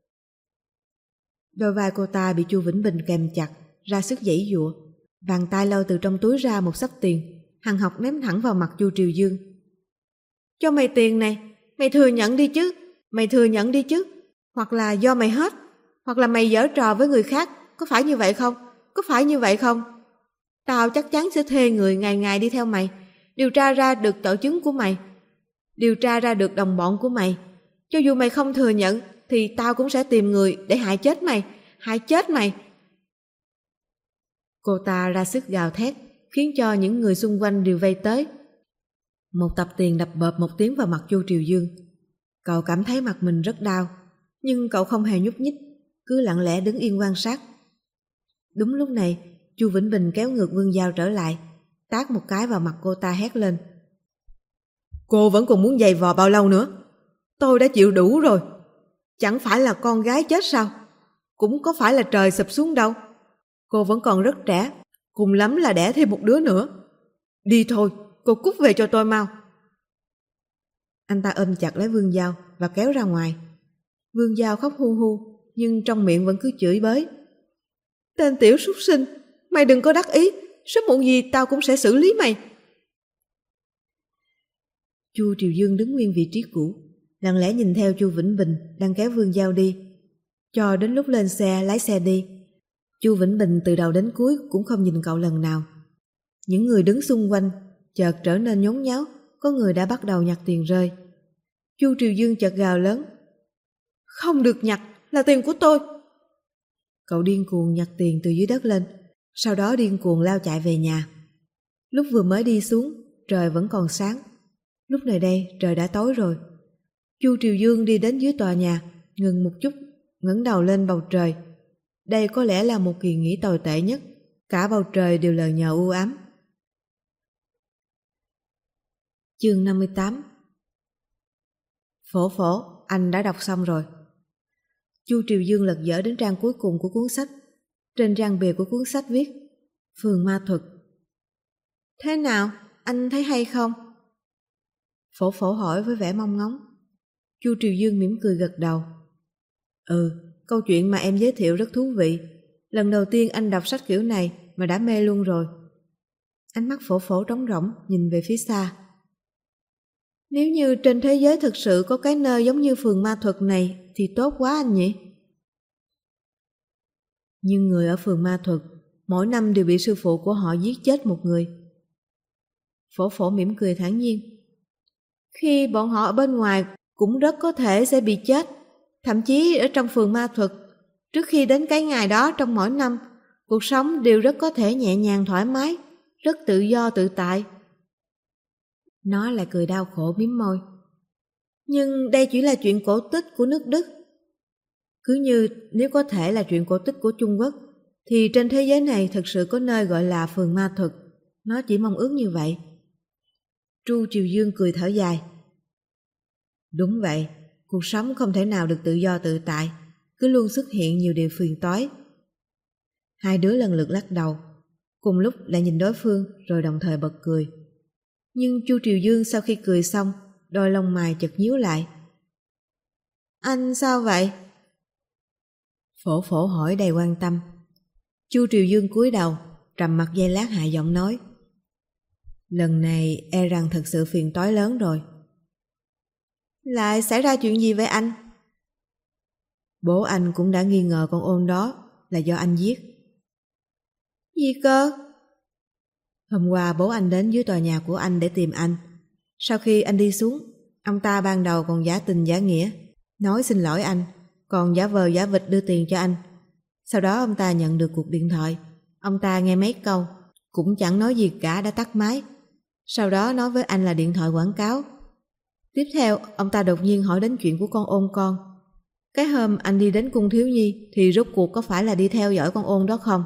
Đôi vai cô ta bị Chu Vĩnh Bình kèm chặt, ra sức giãy giụa. Bàn tay lôi từ trong túi ra một xấp tiền, hằn học ném thẳng vào mặt Chu Triều Dương. Cho mày tiền này, mày thừa nhận đi chứ, mày thừa nhận đi chứ. Hoặc là do mày hết, hoặc là mày giở trò với người khác, có phải như vậy không? Có phải như vậy không? Tao chắc chắn sẽ thuê người ngày ngày đi theo mày, điều tra ra được tội chứng của mày, điều tra ra được đồng bọn của mày. Cho dù mày không thừa nhận thì tao cũng sẽ tìm người để hại chết mày, hại chết mày. Cô ta ra sức gào thét, khiến cho những người xung quanh đều vây tới. Một tập tiền đập bợp một tiếng vào mặt Chu Triều Dương. Cậu cảm thấy mặt mình rất đau, nhưng cậu không hề nhúc nhích, cứ lặng lẽ đứng yên quan sát. Đúng lúc này, Chu Vĩnh Bình kéo ngược Vương Giao trở lại, tát một cái vào mặt cô ta hét lên. Cô vẫn còn muốn giày vò bao lâu nữa? Tôi đã chịu đủ rồi. Chẳng phải là con gái chết sao? Cũng có phải là trời sụp xuống đâu. Cô vẫn còn rất trẻ, cùng lắm là đẻ thêm một đứa nữa. Đi thôi, cô cút về cho tôi mau. Anh ta ôm chặt lấy Vương Giao và kéo ra ngoài. Vương Giao khóc hu hu, nhưng trong miệng vẫn cứ chửi bới. Tên tiểu súc sinh, mày đừng có đắc ý, sớm muộn gì tao cũng sẽ xử lý mày. Chu Triều Dương đứng nguyên vị trí cũ, lặng lẽ nhìn theo Chu Vĩnh Bình đang kéo Vương Giao đi, cho đến lúc lên xe lái xe đi. Chu Vĩnh Bình từ đầu đến cuối cũng không nhìn cậu lần nào. Những người đứng xung quanh chợt trở nên nhốn nháo, có người đã bắt đầu nhặt tiền rơi. Chu Triều Dương chợt gào lớn. Không được nhặt, là tiền của tôi. Cậu điên cuồng nhặt tiền từ dưới đất lên, sau đó điên cuồng lao chạy về nhà. Lúc vừa mới đi xuống, trời vẫn còn sáng. Lúc này đây trời đã tối rồi. Chu Triều Dương đi đến dưới tòa nhà, ngừng một chút, ngẩng đầu lên bầu trời. Đây có lẽ là một kỳ nghỉ tồi tệ nhất, cả bầu trời đều lờ nhờ u ám. Chương 58. Phổ, anh đã đọc xong rồi. Chu Triều Dương lật dở đến trang cuối cùng của cuốn sách. Trên trang bìa của cuốn sách viết Phường ma thuật. Thế nào, anh thấy hay không? Phổ hỏi với vẻ mong ngóng. Chu Triều Dương mỉm cười gật đầu. Câu chuyện mà em giới thiệu rất thú vị. Lần đầu tiên anh đọc sách kiểu này mà đã mê luôn rồi. Ánh mắt Phổ trống rỗng nhìn về phía xa. Nếu như trên thế giới thực sự có cái nơi giống như phường ma thuật này thì tốt quá anh nhỉ? Nhưng người ở phường ma thuật mỗi năm đều bị sư phụ của họ giết chết một người. Phổ mỉm cười thản nhiên. Khi bọn họ ở bên ngoài cũng rất có thể sẽ bị chết. Thậm chí ở trong phường ma thuật, trước khi đến cái ngày đó trong mỗi năm, cuộc sống đều rất có thể nhẹ nhàng thoải mái, rất tự do tự tại. Nó lại cười đau khổ mím môi. Nhưng đây chỉ là chuyện cổ tích của nước Đức. Cứ như nếu có thể là chuyện cổ tích của Trung Quốc, thì trên thế giới này thực sự có nơi gọi là phường ma thuật. Nó chỉ mong ước như vậy. Chu Triều Dương cười thở dài. Đúng vậy, cuộc sống không thể nào được tự do tự tại, cứ luôn xuất hiện nhiều điều phiền toái. Hai đứa lần lượt lắc đầu, cùng lúc lại nhìn đối phương rồi đồng thời bật cười. Nhưng Chu Triều Dương sau khi cười xong, đôi lông mày chợt nhíu lại. Anh sao vậy? Phổ hỏi đầy quan tâm. Chu Triều Dương cúi đầu, trầm mặc giây lát hạ giọng nói. Lần này e rằng thật sự phiền toái lớn rồi. Lại xảy ra chuyện gì vậy anh? Bố anh cũng đã nghi ngờ con ôn đó là do anh giết. Gì cơ? Hôm qua bố anh đến dưới tòa nhà của anh để tìm anh. Sau khi anh đi xuống, ông ta ban đầu còn giả tình giả nghĩa, nói xin lỗi anh, còn giả vờ giả vịt đưa tiền cho anh. Sau đó ông ta nhận được cuộc điện thoại. Ông ta nghe mấy câu, cũng chẳng nói gì cả đã tắt máy. Sau đó nói với anh là điện thoại quảng cáo. Tiếp theo, ông ta đột nhiên hỏi đến chuyện của con ôn con. Cái hôm anh đi đến cung thiếu nhi thì rốt cuộc có phải là đi theo dõi con ôn đó không?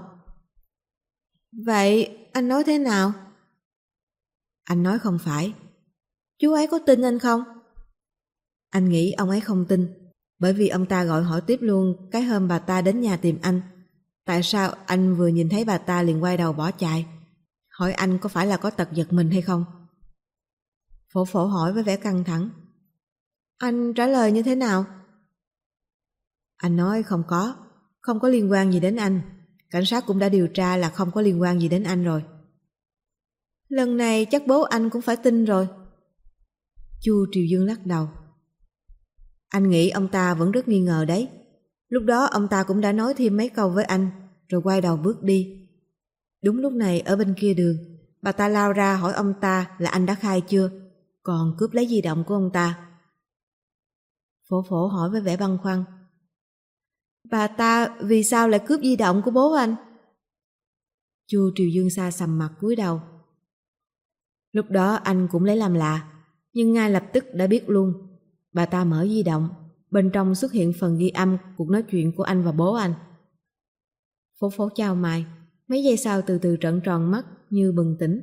Vậy anh nói thế nào? Anh nói không phải. Chú ấy có tin anh không? Anh nghĩ ông ấy không tin, bởi vì ông ta gọi hỏi tiếp luôn cái hôm bà ta đến nhà tìm anh. Tại sao anh vừa nhìn thấy bà ta liền quay đầu bỏ chạy? Hỏi anh có phải là có tật giật mình hay không? Phổ hỏi với vẻ căng thẳng. Anh trả lời như thế nào? Anh nói không có liên quan gì đến anh. Cảnh sát cũng đã điều tra là không có liên quan gì đến anh rồi. Lần này chắc bố anh cũng phải tin rồi. Chu Triều Dương lắc đầu. Anh nghĩ ông ta vẫn rất nghi ngờ đấy. Lúc đó ông ta cũng đã nói thêm mấy câu với anh, rồi quay đầu bước đi. Đúng lúc này ở bên kia đường, bà ta lao ra hỏi ông ta là anh đã khai chưa, còn cướp lấy di động của ông ta. Phổ hỏi với vẻ băn khoăn. Bà ta vì sao lại cướp di động của bố anh? Chu Triều Dương xa sầm mặt cúi đầu. Lúc đó anh cũng lấy làm lạ, nhưng ngay lập tức đã biết luôn. Bà ta mở di động, bên trong xuất hiện phần ghi âm cuộc nói chuyện của anh và bố anh. Phổ chào mày, mấy giây sau từ từ trợn tròn mắt như bừng tỉnh.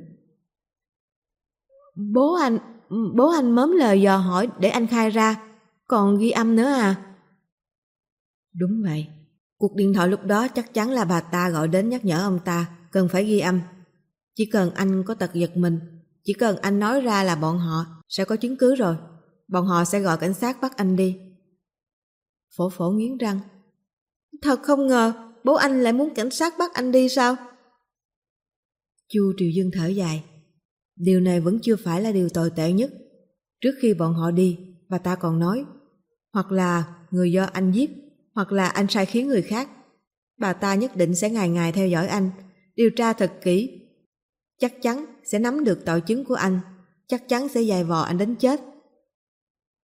Bố anh mớm lời dò hỏi để anh khai ra, còn ghi âm nữa à? Đúng vậy, cuộc điện thoại lúc đó chắc chắn là bà ta gọi đến nhắc nhở ông ta cần phải ghi âm. Chỉ cần anh có tật giật mình, chỉ cần anh nói ra là bọn họ sẽ có chứng cứ rồi. Bọn họ sẽ gọi cảnh sát bắt anh đi. Phổ nghiến răng. Thật không ngờ bố anh lại muốn cảnh sát bắt anh đi sao? Chu Triều Dương thở dài. Điều này vẫn chưa phải là điều tồi tệ nhất. Trước khi bọn họ đi, bà ta còn nói hoặc là người do anh giết, hoặc là anh sai khiến người khác. Bà ta nhất định sẽ ngày ngày theo dõi anh, điều tra thật kỹ. Chắc chắn sẽ nắm được tội chứng của anh, chắc chắn sẽ giày vò anh đến chết.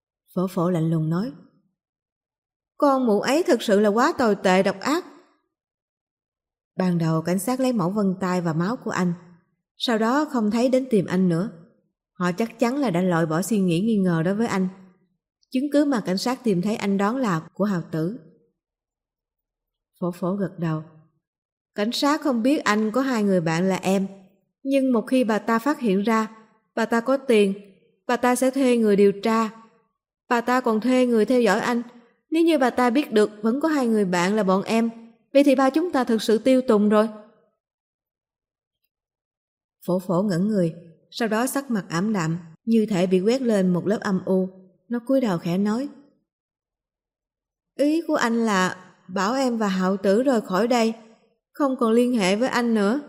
Phổ lạnh lùng nói. Con mụ ấy thật sự là quá tồi tệ độc ác. Ban đầu cảnh sát lấy mẫu vân tay và máu của anh, sau đó không thấy đến tìm anh nữa. Họ chắc chắn là đã loại bỏ suy nghĩ nghi ngờ đối với anh. Chứng cứ mà cảnh sát tìm thấy anh đoán là của Hào Tử. Phổ Phổ gật đầu. Cảnh sát không biết anh có 2 người bạn là em, nhưng một khi bà ta phát hiện ra, bà ta có tiền, bà ta sẽ thuê người điều tra. Bà ta còn thuê người theo dõi anh. Nếu như bà ta biết được vẫn có 2 người bạn là bọn em, vậy thì ba chúng ta thực sự tiêu tùng rồi. Phổ Phổ ngẩn người, sau đó sắc mặt ảm đạm, như thể bị quét lên một lớp âm u. Nó cúi đầu khẽ nói. Ý của anh là bảo em và Hạo Tử rời khỏi đây, không còn liên hệ với anh nữa.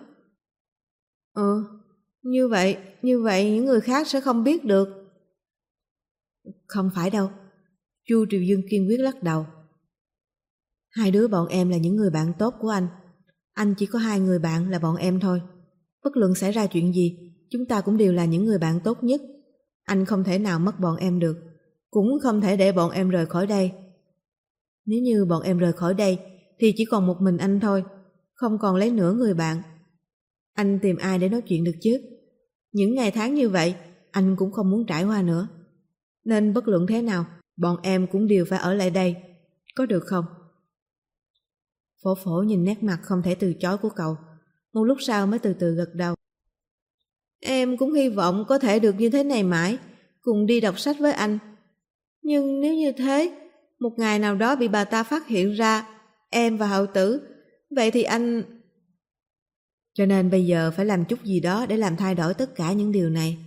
Như vậy những người khác sẽ không biết được. Không phải đâu. Chu Triều Dương kiên quyết lắc đầu. 2 đứa bọn em là những người bạn tốt của anh. Anh chỉ có 2 người bạn là bọn em thôi. Bất luận xảy ra chuyện gì, chúng ta cũng đều là những người bạn tốt nhất. Anh không thể nào mất bọn em được, cũng không thể để bọn em rời khỏi đây. Nếu như bọn em rời khỏi đây thì chỉ còn một mình anh thôi, không còn lấy nửa người bạn. Anh tìm ai để nói chuyện được chứ? Những ngày tháng như vậy anh cũng không muốn trải qua nữa. Nên bất luận thế nào, bọn em cũng đều phải ở lại đây, có được không? Phổ Phổ nhìn nét mặt không thể từ chối của cậu, một lúc sau mới từ từ gật đầu. Em cũng hy vọng có thể được như thế này mãi, cùng đi đọc sách với anh. Nhưng nếu như thế, một ngày nào đó bị bà ta phát hiện ra em và Hạo Tử, vậy thì anh... Cho nên bây giờ phải làm chút gì đó để làm thay đổi tất cả những điều này.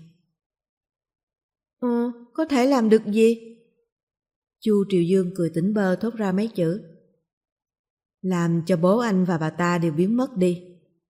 Có thể làm được gì? Chu Triều Dương cười tỉnh bơ thốt ra mấy chữ. Làm cho bố anh và bà ta đều biến mất đi.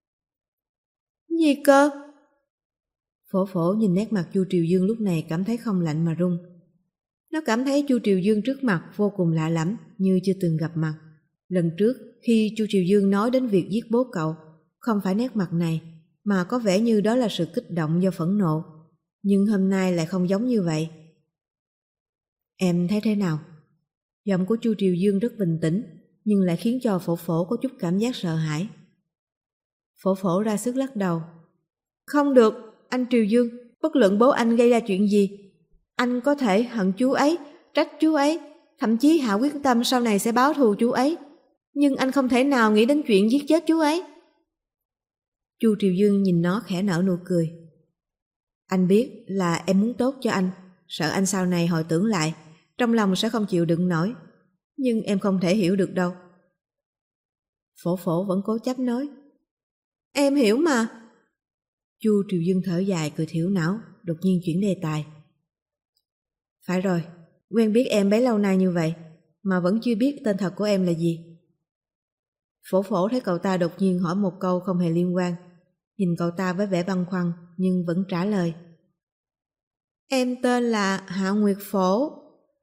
Gì cơ? Phổ Phổ nhìn nét mặt Chu Triều Dương lúc này cảm thấy không lạnh mà run. Nó cảm thấy Chu Triều Dương trước mặt vô cùng lạ lẫm, như chưa từng gặp mặt. Lần trước khi Chu Triều Dương nói đến việc giết bố cậu, không phải nét mặt này, mà có vẻ như đó là sự kích động do phẫn nộ. Nhưng hôm nay lại không giống như vậy. Em thấy thế nào? Giọng của Chu Triều Dương rất bình tĩnh, nhưng lại khiến cho Phổ Phổ có chút cảm giác sợ hãi. Phổ Phổ ra sức lắc đầu. Không được, anh Triều Dương, bất luận bố anh gây ra chuyện gì, anh có thể hận chú ấy, trách chú ấy, thậm chí hạ quyết tâm sau này sẽ báo thù chú ấy. Nhưng anh không thể nào nghĩ đến chuyện giết chết chú ấy. Chu Triều Dương nhìn nó khẽ nở nụ cười. Anh biết là em muốn tốt cho anh, sợ anh sau này hồi tưởng lại, trong lòng sẽ không chịu đựng nổi. Nhưng em không thể hiểu được đâu. Phổ Phổ vẫn cố chấp nói. Em hiểu mà. Chu Triều Dương thở dài cười thiểu não, đột nhiên chuyển đề tài. Phải rồi, quen biết em bấy lâu nay như vậy, mà vẫn chưa biết tên thật của em là gì. Phổ Phổ thấy cậu ta đột nhiên hỏi một câu không hề liên quan, nhìn cậu ta với vẻ băn khoăn nhưng vẫn trả lời. Em tên là Hạ Nguyệt Phổ.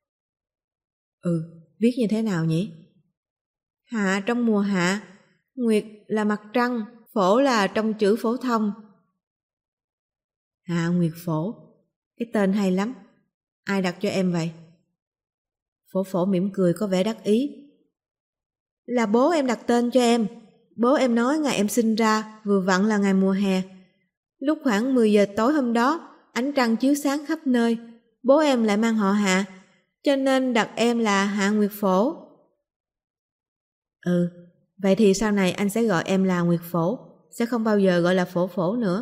Viết như thế nào nhỉ? Hạ trong mùa hạ, Nguyệt là mặt trăng, Phổ là trong chữ phổ thông. Hạ Nguyệt Phổ, cái tên hay lắm. Ai đặt cho em vậy? Phổ Phổ mỉm cười có vẻ đắc ý. Là bố em đặt tên cho em. Bố em nói ngày em sinh ra vừa vặn là ngày mùa hè. Lúc khoảng 10 giờ tối hôm đó, ánh trăng chiếu sáng khắp nơi. Bố em lại mang họ Hạ, cho nên đặt em là Hạ Nguyệt Phổ. Vậy thì sau này anh sẽ gọi em là Nguyệt Phổ, sẽ không bao giờ gọi là Phổ Phổ nữa.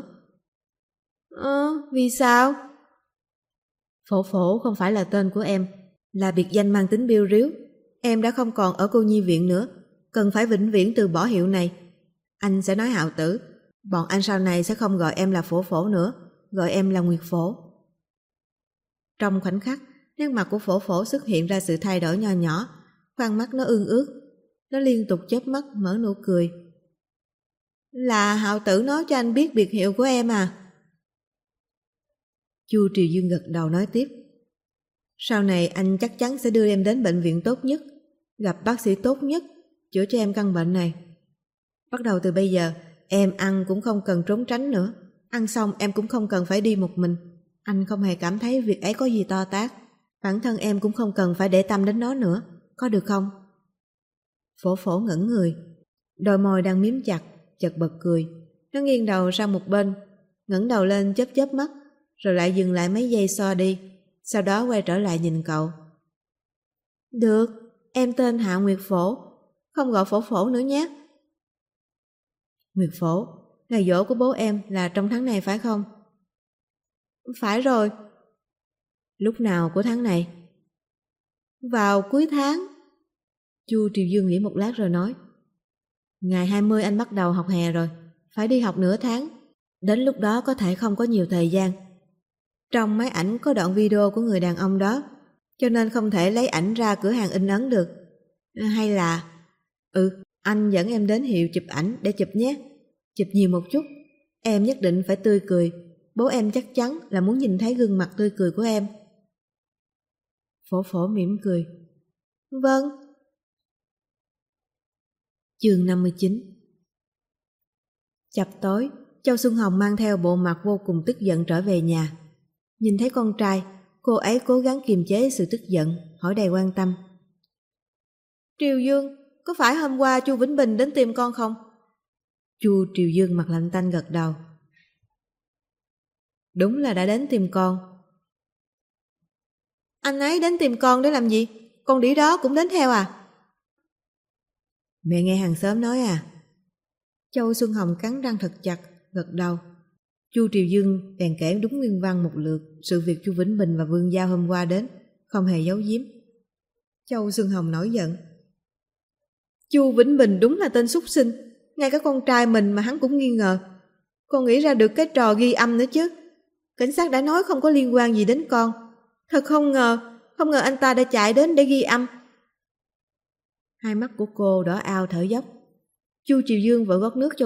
Vì sao? Phổ Phổ không phải là tên của em, là biệt danh mang tính biêu riếu. Em đã không còn ở cô nhi viện nữa, cần phải vĩnh viễn từ bỏ hiệu này. Anh sẽ nói Hạo Tử, bọn anh sau này sẽ không gọi em là Phổ Phổ nữa, gọi em là Nguyệt Phổ. Trong khoảnh khắc, nét mặt của Phổ Phổ xuất hiện ra sự thay đổi nho nhỏ, khoang mắt nó ương ướt. Nó liên tục chớp mắt mở nụ cười. Là Hạo Tử nói cho anh biết biệt hiệu của em à? Chu Triều Dương gật đầu nói tiếp. Sau này anh chắc chắn sẽ đưa em đến bệnh viện tốt nhất, gặp bác sĩ tốt nhất, chữa cho em căn bệnh này. Bắt đầu từ bây giờ, em ăn cũng không cần trốn tránh nữa. Ăn xong em cũng không cần phải đi một mình. Anh không hề cảm thấy việc ấy có gì to tát. Bản thân em cũng không cần phải để tâm đến nó nữa, có được không? Phổ Phổ ngẩn người, đôi môi đang miếm chặt, chợt bật cười. Nó nghiêng đầu sang một bên, ngẩng đầu lên chớp chớp mắt, rồi lại dừng lại mấy giây xoa đi, sau đó quay trở lại nhìn cậu. Được, em tên Hạ Nguyệt Phổ, không gọi Phổ Phổ nữa nhé. Nguyệt Phổ, ngày giỗ của bố em là trong tháng này phải không? Phải rồi. Lúc nào của tháng này? Vào cuối tháng. Chu Triều Dương nghĩ một lát rồi nói. Ngày 20 anh bắt đầu học hè rồi, phải đi học nửa tháng. Đến lúc đó có thể không có nhiều thời gian. Trong máy ảnh có đoạn video của người đàn ông đó, cho nên không thể lấy ảnh ra cửa hàng in ấn được. Hay là... anh dẫn em đến hiệu chụp ảnh để chụp nhé. Chụp nhiều một chút, em nhất định phải tươi cười. Bố em chắc chắn là muốn nhìn thấy gương mặt tươi cười của em. Phổ Phổ mỉm cười. Vâng. Chương 59. Chập tối, Châu Xuân Hồng mang theo bộ mặt vô cùng tức giận trở về nhà. Nhìn thấy con trai, cô ấy cố gắng kiềm chế sự tức giận, hỏi đầy quan tâm. Triều Dương, có phải hôm qua Chu Vĩnh Bình đến tìm con không? Chu Triều Dương mặt lạnh tanh gật đầu. Đúng là đã đến tìm con. Anh ấy đến tìm con để làm gì? Con đĩ đó cũng đến theo à? Mẹ nghe hàng xóm nói à? Châu Xuân Hồng cắn răng thật chặt, gật đầu. Chu Triều Dương bèn kể đúng nguyên văn một lượt sự việc Chu Vĩnh Bình và Vương Giao hôm qua đến, không hề giấu giếm. Châu Xuân Hồng nổi giận. Chu Vĩnh Bình đúng là tên súc sinh, ngay cả con trai mình mà hắn cũng nghi ngờ. Con nghĩ ra được cái trò ghi âm nữa chứ. Cảnh sát đã nói không có liên quan gì đến con. Thật không ngờ anh ta đã chạy đến để ghi âm. Hai mắt của cô đỏ ao thở dốc. Chu Triều Dương vội rót nước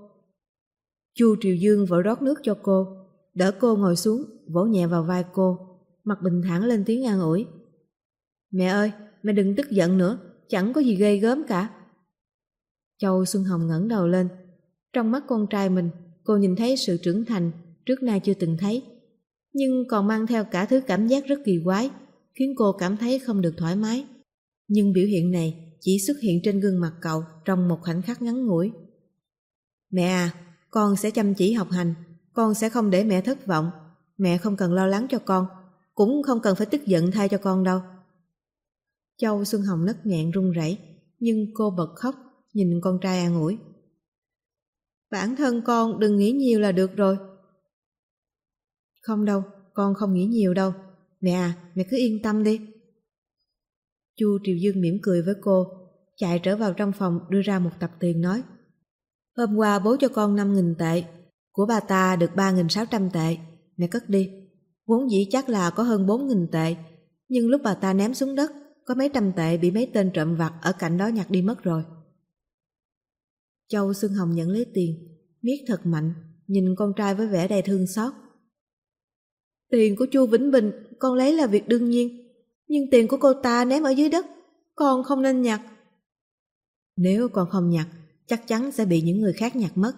cho cô. Đỡ cô ngồi xuống, vỗ nhẹ vào vai cô, mặt bình thản lên tiếng an ủi. Mẹ ơi, mẹ đừng tức giận nữa, chẳng có gì ghê gớm cả. Châu Xuân Hồng ngẩng đầu lên. Trong mắt con trai mình, cô nhìn thấy sự trưởng thành trước nay chưa từng thấy, nhưng còn mang theo cả thứ cảm giác rất kỳ quái, khiến cô cảm thấy không được thoải mái. Nhưng biểu hiện này chỉ xuất hiện trên gương mặt cậu trong một khoảnh khắc ngắn ngủi. Mẹ à, con sẽ chăm chỉ học hành, con sẽ không để mẹ thất vọng. Mẹ không cần lo lắng cho con, cũng không cần phải tức giận thay cho con đâu. Châu Xuân Hồng nấc nghẹn run rẩy, nhưng cô bật khóc, nhìn con trai an ủi. Bản thân con đừng nghĩ nhiều là được rồi. Không đâu, con không nghĩ nhiều đâu. Mẹ à, mẹ cứ yên tâm đi. Chu Triều Dương mỉm cười với cô, chạy trở vào trong phòng đưa ra một tập tiền nói. Hôm qua bố cho con 5.000 tệ, của bà ta được 3.600 tệ, mẹ cất đi. Vốn dĩ chắc là có hơn 4.000 tệ, nhưng lúc bà ta ném xuống đất, có mấy trăm tệ bị mấy tên trộm vặt ở cạnh đó nhặt đi mất rồi. Châu Xuân Hồng nhận lấy tiền, miết thật mạnh, nhìn con trai với vẻ đầy thương xót. Tiền của Chu Vĩnh Bình con lấy là việc đương nhiên, nhưng tiền của cô ta ném ở dưới đất, con không nên nhặt. Nếu con không nhặt, chắc chắn sẽ bị những người khác nhặt mất.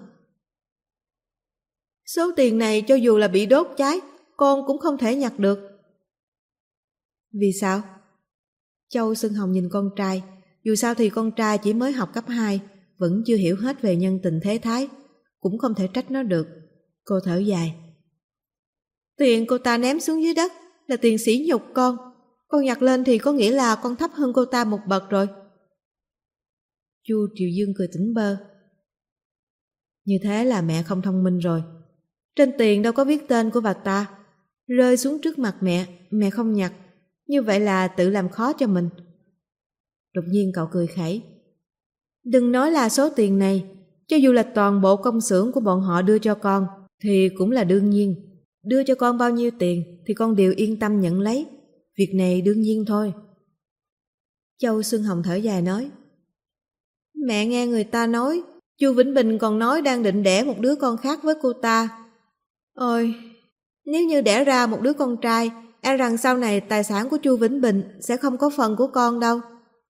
Số tiền này cho dù là bị đốt cháy, con cũng không thể nhặt được. Vì sao? Châu Xuân Hồng nhìn con trai, dù sao thì con trai chỉ mới học cấp 2, vẫn chưa hiểu hết về nhân tình thế thái, cũng không thể trách nó được. Cô thở dài. Tiền cô ta ném xuống dưới đất là tiền sỉ nhục con nhặt lên thì có nghĩa là con thấp hơn cô ta một bậc rồi. Chu Triều Dương cười tỉnh bơ. Như thế là mẹ không thông minh rồi. Trên tiền đâu có viết tên của bà ta, rơi xuống trước mặt mẹ không nhặt, như vậy là tự làm khó cho mình. Đột nhiên cậu cười khẩy. Đừng nói là số tiền này, cho dù là toàn bộ công xưởng của bọn họ đưa cho con thì cũng là đương nhiên. Đưa cho con bao nhiêu tiền thì con đều yên tâm nhận lấy. Việc này đương nhiên thôi. Châu Xuân Hồng thở dài nói. Mẹ nghe người ta nói Chu Vĩnh Bình còn nói đang định đẻ một đứa con khác với cô ta. Ôi, nếu như đẻ ra một đứa con trai, e rằng sau này tài sản của Chu Vĩnh Bình sẽ không có phần của con đâu.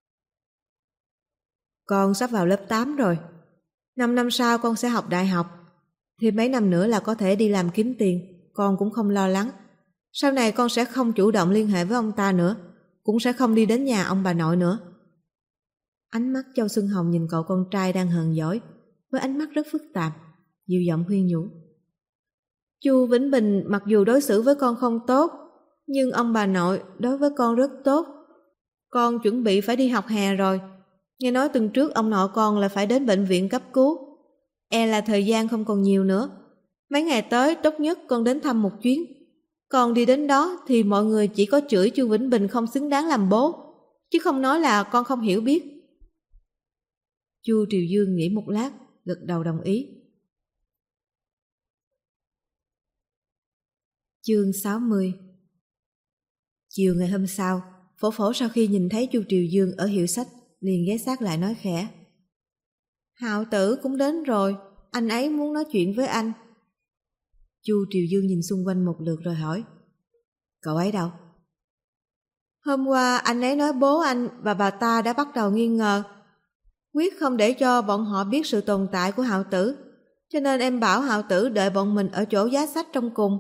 Con sắp vào lớp 8 rồi. 5 năm sau con sẽ học đại học. Thì mấy năm nữa là có thể đi làm kiếm tiền, con cũng không lo lắng. Sau này con sẽ không chủ động liên hệ với ông ta nữa, cũng sẽ không đi đến nhà ông bà nội nữa. Ánh mắt Châu Xuân Hồng nhìn cậu con trai đang hờn dỗi, với ánh mắt rất phức tạp, dịu giọng khuyên nhủ. Chu Vĩnh Bình mặc dù đối xử với con không tốt, nhưng ông bà nội đối với con rất tốt. Con chuẩn bị phải đi học hè rồi. Nghe nói tuần trước ông nội con là phải đến bệnh viện cấp cứu. E là thời gian không còn nhiều nữa. Mấy ngày tới tốt nhất con đến thăm một chuyến. Còn đi đến đó thì mọi người chỉ có chửi Chu Vĩnh Bình không xứng đáng làm bố, chứ không nói là con không hiểu biết. Chu Triều Dương nghĩ một lát, gật đầu đồng ý. Chương 60. Chiều ngày hôm sau, Phổ Phổ sau khi nhìn thấy Chu Triều Dương ở hiệu sách, liền ghé sát lại nói khẽ. Hạo Tử cũng đến rồi, anh ấy muốn nói chuyện với anh. Chu Triều Dương nhìn xung quanh một lượt rồi hỏi. Cậu ấy đâu? Hôm qua anh ấy nói bố anh và bà ta đã bắt đầu nghi ngờ, quyết không để cho bọn họ biết sự tồn tại của Hạo Tử, cho nên em bảo Hạo Tử đợi bọn mình ở chỗ giá sách trong cùng.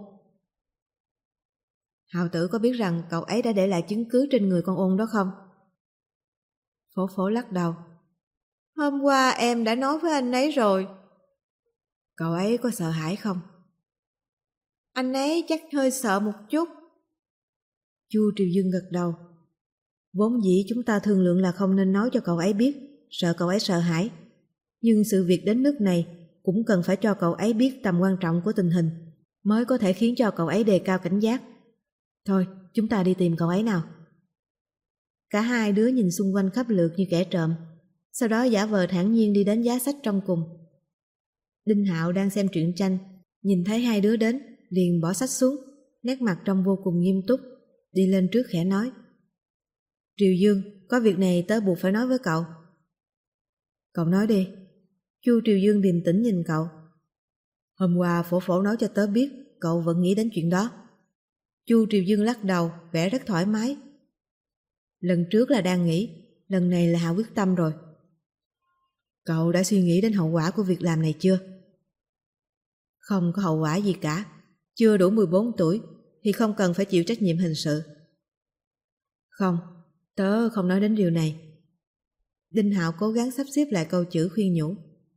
Hạo Tử có biết rằng cậu ấy đã để lại chứng cứ trên người con ôn đó không? Phổ Phổ lắc đầu. Hôm qua em đã nói với anh ấy rồi. Cậu ấy có sợ hãi không? Anh ấy chắc hơi sợ một chút. Chu Triều Dương gật đầu. Vốn dĩ chúng ta thương lượng là không nên nói cho cậu ấy biết, sợ cậu ấy sợ hãi. Nhưng sự việc đến nước này cũng cần phải cho cậu ấy biết tầm quan trọng của tình hình, mới có thể khiến cho cậu ấy đề cao cảnh giác. Thôi, chúng ta đi tìm cậu ấy nào. Cả hai đứa nhìn xung quanh khắp lượt như kẻ trộm, sau đó giả vờ thản nhiên đi đến giá sách trong cùng. Đinh Hạo đang xem truyện tranh, nhìn thấy hai đứa đến, liền bỏ sách xuống, nét mặt trông vô cùng nghiêm túc, đi lên trước khẽ nói. Triều Dương, có việc này tớ buộc phải nói với cậu. Cậu nói đi. Chu Triều Dương điềm tĩnh nhìn cậu. Hôm qua Phổ Phổ nói cho tớ biết cậu vẫn nghĩ đến chuyện đó. Chu Triều Dương lắc đầu, vẻ rất thoải mái. Lần trước là đang nghĩ, lần này là hạ quyết tâm rồi. Cậu đã suy nghĩ đến hậu quả của việc làm này chưa? Không có hậu quả gì cả. Chưa đủ 14 tuổi thì không cần phải chịu trách nhiệm hình sự. Không, tớ không nói đến điều này. Đinh Hạo cố gắng sắp xếp lại câu chữ khuyên nhủ.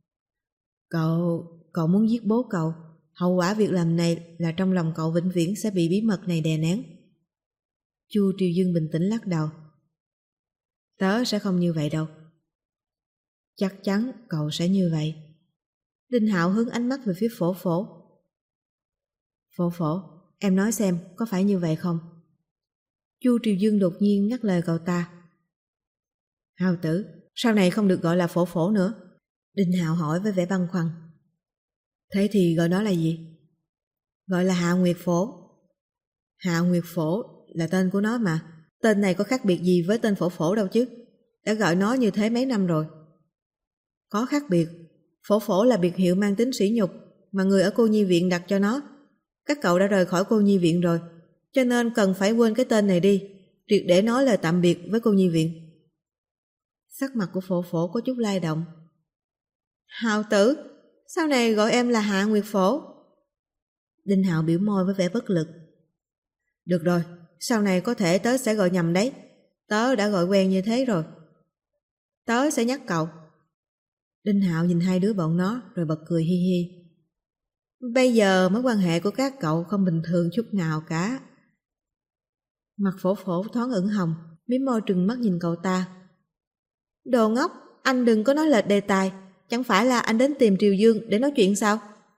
Cậu muốn giết bố cậu. Hậu quả việc làm này là trong lòng cậu vĩnh viễn sẽ bị bí mật này đè nén. Chu Triều Dương bình tĩnh lắc đầu. Tớ sẽ không như vậy đâu. Chắc chắn cậu sẽ như vậy. Đinh Hạo hướng ánh mắt về phía Phổ Phổ. Phổ Phổ, em nói xem có phải như vậy không? Chu Triều Dương đột nhiên ngắt lời cậu ta. Hạo Tử, sau này không được gọi là Phổ Phổ nữa. Đinh Hạo hỏi với vẻ băn khoăn. Thế thì gọi nó là gì? Gọi là Hạ Nguyệt Phổ. Hạ Nguyệt Phổ là tên của nó mà. Tên này có khác biệt gì với tên Phổ Phổ đâu chứ. Đã gọi nó như thế mấy năm rồi. Có khác biệt. Phổ Phổ là biệt hiệu mang tính sỉ nhục mà người ở cô nhi viện đặt cho nó. Các cậu đã rời khỏi cô nhi viện rồi, cho nên cần phải quên cái tên này đi, triệt để nói lời tạm biệt với cô nhi viện. Sắc mặt của Phổ Phổ có chút lay động. Hạo Tử, sau này gọi em là Hạ Nguyệt Phổ. Đinh Hạo biểu môi với vẻ bất lực. Được rồi, sau này có thể tớ sẽ gọi nhầm đấy. Tớ đã gọi quen như thế rồi. Tớ sẽ nhắc cậu. Đinh Hạo nhìn hai đứa bọn nó rồi bật cười hi hi. Bây giờ mối quan hệ của các cậu không bình thường chút nào cả. Mặt Phổ Phổ thoáng ửng hồng, mím môi trừng mắt nhìn cậu ta. Đồ ngốc, anh đừng có nói lệch đề tài. Chẳng phải là anh đến tìm Triều Dương để nói chuyện sao?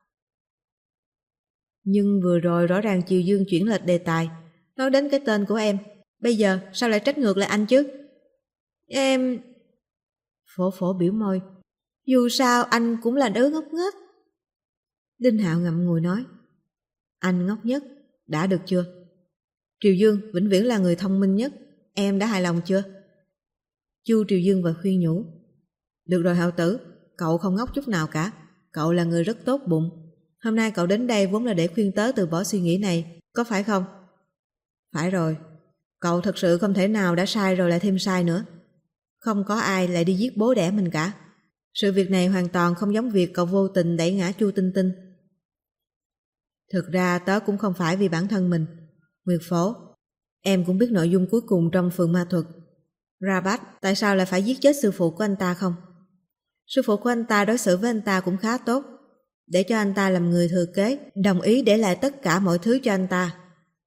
Nhưng vừa rồi rõ ràng Triều Dương chuyển lệch đề tài, nói đến cái tên của em. Bây giờ sao lại trách ngược lại anh chứ? Em... Phổ Phổ biểu môi. Dù sao anh cũng là đứa ngốc nghếch. Đinh Hạo ngậm ngùi nói. Anh ngốc nhất, đã được chưa? Triều Dương vĩnh viễn là người thông minh nhất. Em đã hài lòng chưa? Chu Triều Dương và khuyên nhủ. Được rồi Hạo Tử, cậu không ngốc chút nào cả. Cậu là người rất tốt bụng. Hôm nay cậu đến đây vốn là để khuyên tớ từ bỏ suy nghĩ này, có phải không? Phải rồi. Cậu thật sự không thể nào đã sai rồi lại thêm sai nữa. Không có ai lại đi giết bố đẻ mình cả. Sự việc này hoàn toàn không giống việc cậu vô tình đẩy ngã Chu Tinh Tinh. Thực ra tớ cũng không phải vì bản thân mình. Nguyệt Phổ, em cũng biết nội dung cuối cùng trong Phường Ma Thuật. Rabat tại sao lại phải giết chết sư phụ của anh ta không? Sư phụ của anh ta đối xử với anh ta cũng khá tốt, để cho anh ta làm người thừa kế, đồng ý để lại tất cả mọi thứ cho anh ta.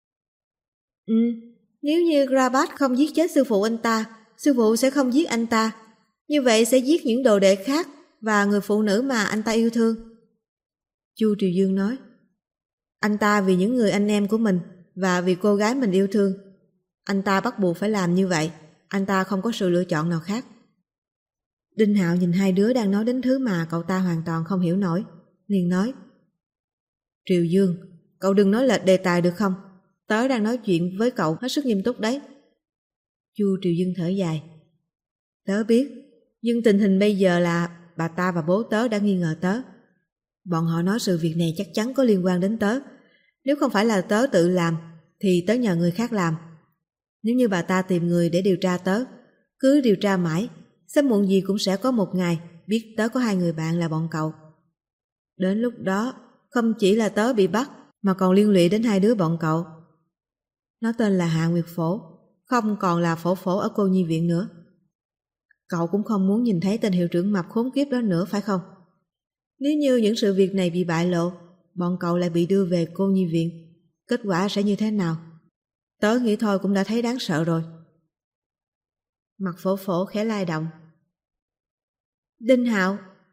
Nếu như Grabat không giết chết sư phụ anh ta, sư phụ sẽ không giết anh ta. Như vậy sẽ giết những đồ đệ khác và người phụ nữ mà anh ta yêu thương. Chu Triều Dương nói, anh ta vì những người anh em của mình và vì cô gái mình yêu thương, anh ta bắt buộc phải làm như vậy, anh ta không có sự lựa chọn nào khác. Đinh Hạo nhìn hai đứa đang nói đến thứ mà cậu ta hoàn toàn không hiểu nổi, liền nói, Triều Dương, cậu đừng nói lệch đề tài được không? Tớ đang nói chuyện với cậu hết sức nghiêm túc đấy. Chu Triều Dương thở dài, tớ biết, nhưng tình hình bây giờ là bà ta và bố tớ đã nghi ngờ tớ. Bọn họ nói sự việc này chắc chắn có liên quan đến tớ. Nếu không phải là tớ tự làm thì tớ nhờ người khác làm. Nếu như bà ta tìm người để điều tra tớ, cứ điều tra mãi, sớm muộn gì cũng sẽ có một ngày biết tớ có hai người bạn là bọn cậu. Đến lúc đó, không chỉ là tớ bị bắt mà còn liên lụy đến hai đứa bọn cậu. Nó tên là Hạ Nguyệt Phổ, không còn là Phổ Phổ ở cô nhi viện nữa. Cậu cũng không muốn nhìn thấy tên hiệu trưởng mập khốn kiếp đó nữa phải không? Nếu như những sự việc này bị bại lộ, bọn cậu lại bị đưa về cô nhi viện, kết quả sẽ như thế nào? Tớ nghĩ thôi cũng đã thấy đáng sợ rồi. Mặt Phổ Phổ khẽ lay động. Đinh Hạo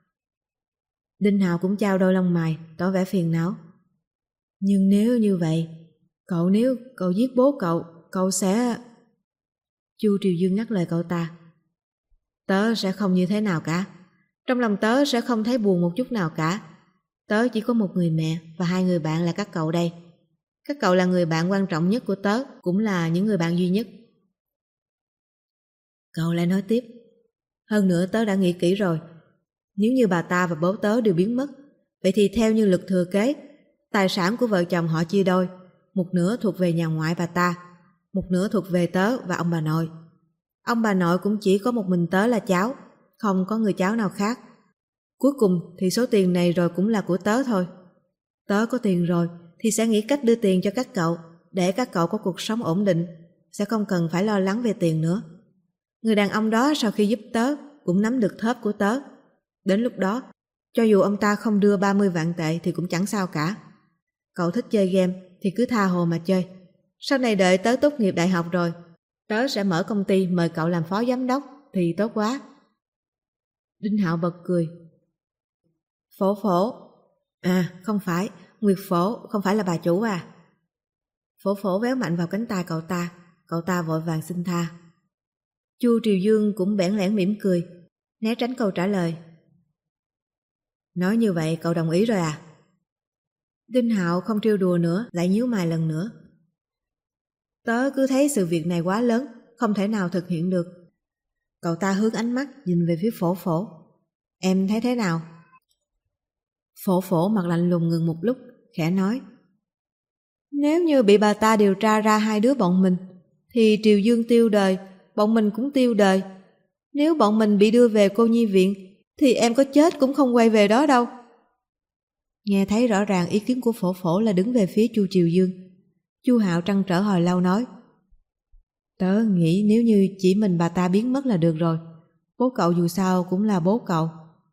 cũng chao đôi lông mày, tỏ vẻ phiền não. Nhưng nếu như vậy, nếu cậu giết bố cậu sẽ... Chu Triều Dương ngắt lời cậu ta. Tớ sẽ không như thế nào cả. Trong lòng tớ sẽ không thấy buồn một chút nào cả. Tớ chỉ có một người mẹ và hai người bạn là các cậu đây. Các cậu là người bạn quan trọng nhất của tớ, cũng là những người bạn duy nhất. Cậu lại nói tiếp. Hơn nữa tớ đã nghĩ kỹ rồi. Nếu như bà ta và bố tớ đều biến mất, vậy thì theo như luật thừa kế, tài sản của vợ chồng họ chia đôi. Một nửa thuộc về nhà ngoại bà ta, một nửa thuộc về tớ và ông bà nội. Ông bà nội cũng chỉ có một mình tớ là cháu, không có người cháu nào khác. Cuối cùng thì số tiền này rồi cũng là của tớ thôi. Tớ có tiền rồi thì sẽ nghĩ cách đưa tiền cho các cậu, để các cậu có cuộc sống ổn định, sẽ không cần phải lo lắng về tiền nữa. Người đàn ông đó sau khi giúp tớ cũng nắm được thớp của tớ. Đến lúc đó, cho dù ông ta không đưa 30 vạn tệ thì cũng chẳng sao cả. Cậu thích chơi game thì cứ tha hồ mà chơi. Sau này đợi tớ tốt nghiệp đại học rồi, tớ sẽ mở công ty mời cậu làm phó giám đốc thì tốt quá. Đinh Hạo bật cười. Phổ Phổ. À không phải, Nguyệt Phổ không phải là bà chủ à? Phổ Phổ véo mạnh vào cánh tay cậu ta vội vàng xin tha. Chu Triều Dương cũng bẽn lẽn mỉm cười, né tránh câu trả lời. Nói như vậy cậu đồng ý rồi à? Đinh Hạo không trêu đùa nữa, lại nhíu mày lần nữa. Tớ cứ thấy sự việc này quá lớn, không thể nào thực hiện được. Cậu ta hướng ánh mắt nhìn về phía Phổ Phổ. Em thấy thế nào? Phổ Phổ mặt lạnh lùng ngừng một lúc, khẽ nói. Nếu như bị bà ta điều tra ra hai đứa bọn mình, thì Triều Dương tiêu đời, bọn mình cũng tiêu đời. Nếu bọn mình bị đưa về cô nhi viện, thì em có chết cũng không quay về đó đâu. Nghe thấy rõ ràng ý kiến của Phổ Phổ là đứng về phía Chu Triều Dương. Chu Hạo trăn trở hồi lâu nói. Tớ nghĩ nếu như chỉ mình bà ta biến mất là được rồi. Bố cậu dù sao cũng là bố cậu.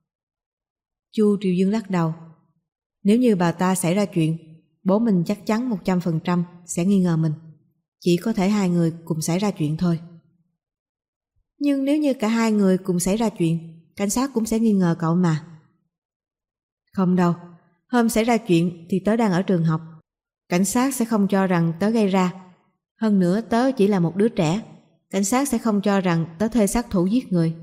Chu Triều Dương lắc đầu. Nếu như bà ta xảy ra chuyện, bố mình chắc chắn 100% sẽ nghi ngờ mình. Chỉ có thể hai người cùng xảy ra chuyện thôi. Nhưng nếu như cả hai người cùng xảy ra chuyện, cảnh sát cũng sẽ nghi ngờ cậu mà. Không đâu, hôm xảy ra chuyện thì tớ đang ở trường học. Cảnh sát sẽ không cho rằng tớ gây ra. Hơn nữa tớ chỉ là một đứa trẻ, cảnh sát sẽ không cho rằng tớ thuê sát thủ giết người.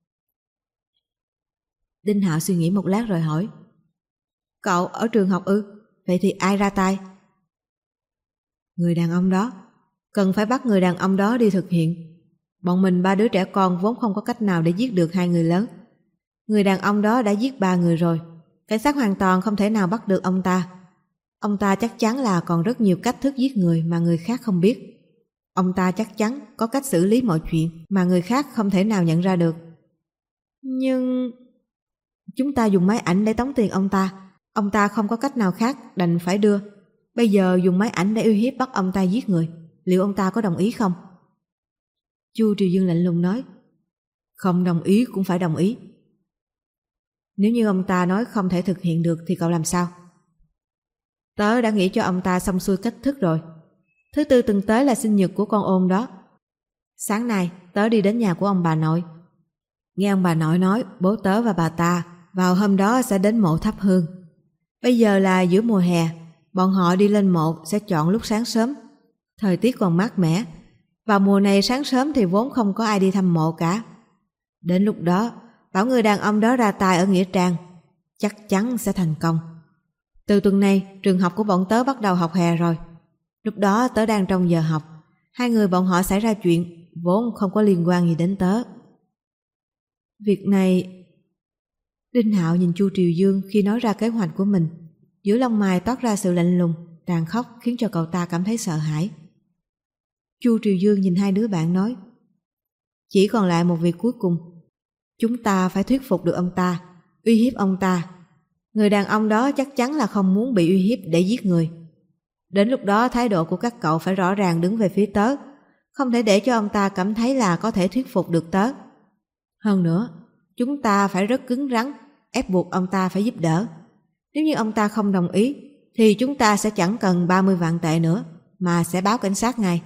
Đinh Hạo suy nghĩ một lát rồi hỏi. Cậu ở trường học ư? Vậy thì ai ra tay? Người đàn ông đó. Cần phải bắt người đàn ông đó đi thực hiện. Bọn mình ba đứa trẻ con vốn không có cách nào để giết được hai người lớn. Người đàn ông đó đã giết 3 người rồi. Cảnh sát hoàn toàn không thể nào bắt được ông ta. Ông ta chắc chắn là còn rất nhiều cách thức giết người mà người khác không biết. Ông ta chắc chắn có cách xử lý mọi chuyện mà người khác không thể nào nhận ra được. Nhưng... chúng ta dùng máy ảnh để tống tiền ông ta. Ông ta không có cách nào khác, đành phải đưa. Bây giờ dùng máy ảnh để uy hiếp bắt ông ta giết người. Liệu ông ta có đồng ý không? Chu Triều Dương lạnh lùng nói. Không đồng ý cũng phải đồng ý. Nếu như ông ta nói không thể thực hiện được thì cậu làm sao? Tớ đã nghĩ cho ông ta xong xuôi cách thức rồi. Thứ tư tuần tới là sinh nhật của con Ôn đó. Sáng nay tớ đi đến nhà của ông bà nội. Nghe ông bà nội nói bố tớ và bà ta vào hôm đó sẽ đến mộ thắp hương. Bây giờ là giữa mùa hè, bọn họ đi lên mộ sẽ chọn lúc sáng sớm. Thời tiết còn mát mẻ. Vào mùa này sáng sớm thì vốn không có ai đi thăm mộ cả. Đến lúc đó, bảo người đàn ông đó ra tay ở nghĩa trang, chắc chắn sẽ thành công. Từ tuần này, trường học của bọn tớ bắt đầu học hè rồi. Lúc đó tớ đang trong giờ học. Hai người bọn họ xảy ra chuyện, vốn không có liên quan gì đến tớ. Việc này... Đinh Hạo nhìn Chu Triều Dương khi nói ra kế hoạch của mình. Giữa lông mày toát ra sự lạnh lùng, tàn khốc khiến cho cậu ta cảm thấy sợ hãi. Chu Triều Dương nhìn hai đứa bạn nói: chỉ còn lại một việc cuối cùng. Chúng ta phải thuyết phục được ông ta, uy hiếp ông ta. Người đàn ông đó chắc chắn là không muốn bị uy hiếp để giết người. Đến lúc đó thái độ của các cậu phải rõ ràng đứng về phía tớ, không thể để cho ông ta cảm thấy là có thể thuyết phục được tớ. Hơn nữa, chúng ta phải rất cứng rắn, ép buộc ông ta phải giúp đỡ. Nếu như ông ta không đồng ý, thì chúng ta sẽ chẳng cần 30 vạn tệ nữa, mà sẽ báo cảnh sát ngay.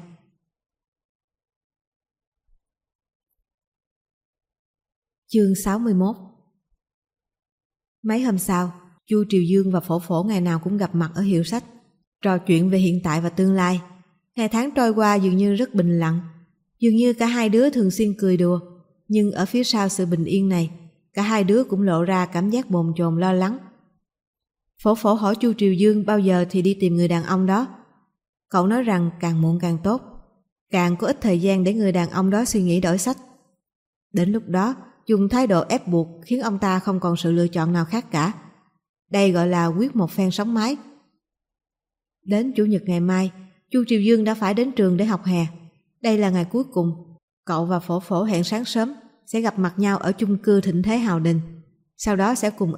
Chương 61. Mấy hôm sau, Chu Triều Dương và Phổ Phổ ngày nào cũng gặp mặt ở hiệu sách, trò chuyện về hiện tại và tương lai. Ngày tháng trôi qua dường như rất bình lặng, dường như cả hai đứa thường xuyên cười đùa, nhưng ở phía sau sự bình yên này, cả hai đứa cũng lộ ra cảm giác bồn chồn lo lắng. Phổ Phổ hỏi Chu Triều Dương bao giờ thì đi tìm người đàn ông đó. Cậu nói rằng càng muộn càng tốt, càng có ít thời gian để người đàn ông đó suy nghĩ đổi sách. Đến lúc đó, dùng thái độ ép buộc khiến ông ta không còn sự lựa chọn nào khác cả. Đây gọi là quyết một phen sóng mái. Đến Chủ nhật ngày mai, Chu Triều Dương đã phải đến trường để học hè. Đây là ngày cuối cùng. Cậu và Phổ Phổ hẹn sáng sớm sẽ gặp mặt nhau ở chung cư Thịnh Thế Hào Đình. Sau đó sẽ cùng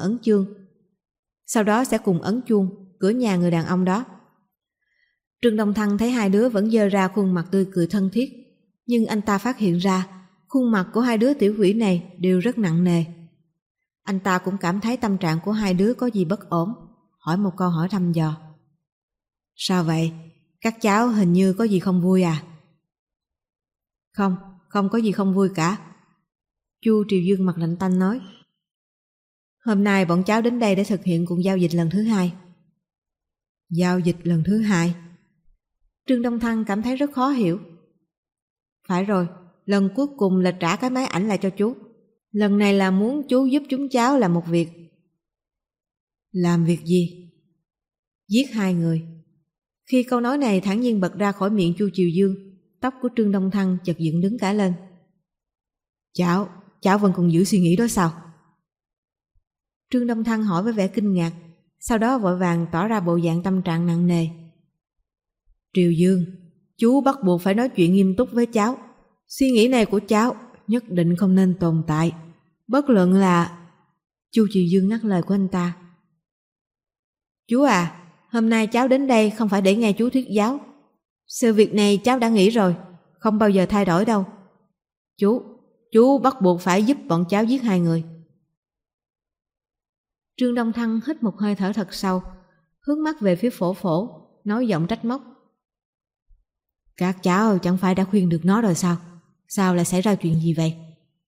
ấn chuông cửa nhà người đàn ông đó. Trương Đông Thăng thấy hai đứa vẫn giơ ra khuôn mặt tươi cười thân thiết, nhưng anh ta phát hiện ra khuôn mặt của hai đứa tiểu quỷ này đều rất nặng nề. Anh ta cũng cảm thấy tâm trạng của hai đứa có gì bất ổn, hỏi một câu hỏi thăm dò. Sao vậy? Các cháu hình như có gì không vui à? Không có gì không vui cả. Chu Triều Dương mặt lạnh tanh nói. Hôm nay bọn cháu đến đây để thực hiện cuộc giao dịch lần thứ hai. Giao dịch lần thứ hai? Trương Đông Thăng cảm thấy rất khó hiểu. Phải rồi, lần cuối cùng là trả cái máy ảnh lại cho chú. Lần này là muốn chú giúp chúng cháu làm một việc. Làm việc gì? Giết hai người. Khi câu nói này thản nhiên bật ra khỏi miệng Chu Triều Dương, tóc của Trương Đông Thăng chợt dựng đứng cả lên. Cháu vẫn còn giữ suy nghĩ đó sao? Trương Đông Thăng hỏi với vẻ kinh ngạc, sau đó vội vàng tỏ ra bộ dạng tâm trạng nặng nề. Triều Dương, chú bắt buộc phải nói chuyện nghiêm túc với cháu. Suy nghĩ này của cháu nhất định không nên tồn tại. Bất luận là... Chu Triều Dương ngắt lời của anh ta. Chú à, hôm nay cháu đến đây không phải để nghe chú thuyết giáo. Sự việc này cháu đã nghĩ rồi, không bao giờ thay đổi đâu. Chú bắt buộc phải giúp bọn cháu giết hai người. Trương Đông Thăng hít một hơi thở thật sâu, hướng mắt về phía Phổ Phổ, nói giọng trách móc. Các cháu chẳng phải đã khuyên được nó rồi sao? Sao lại xảy ra chuyện gì vậy?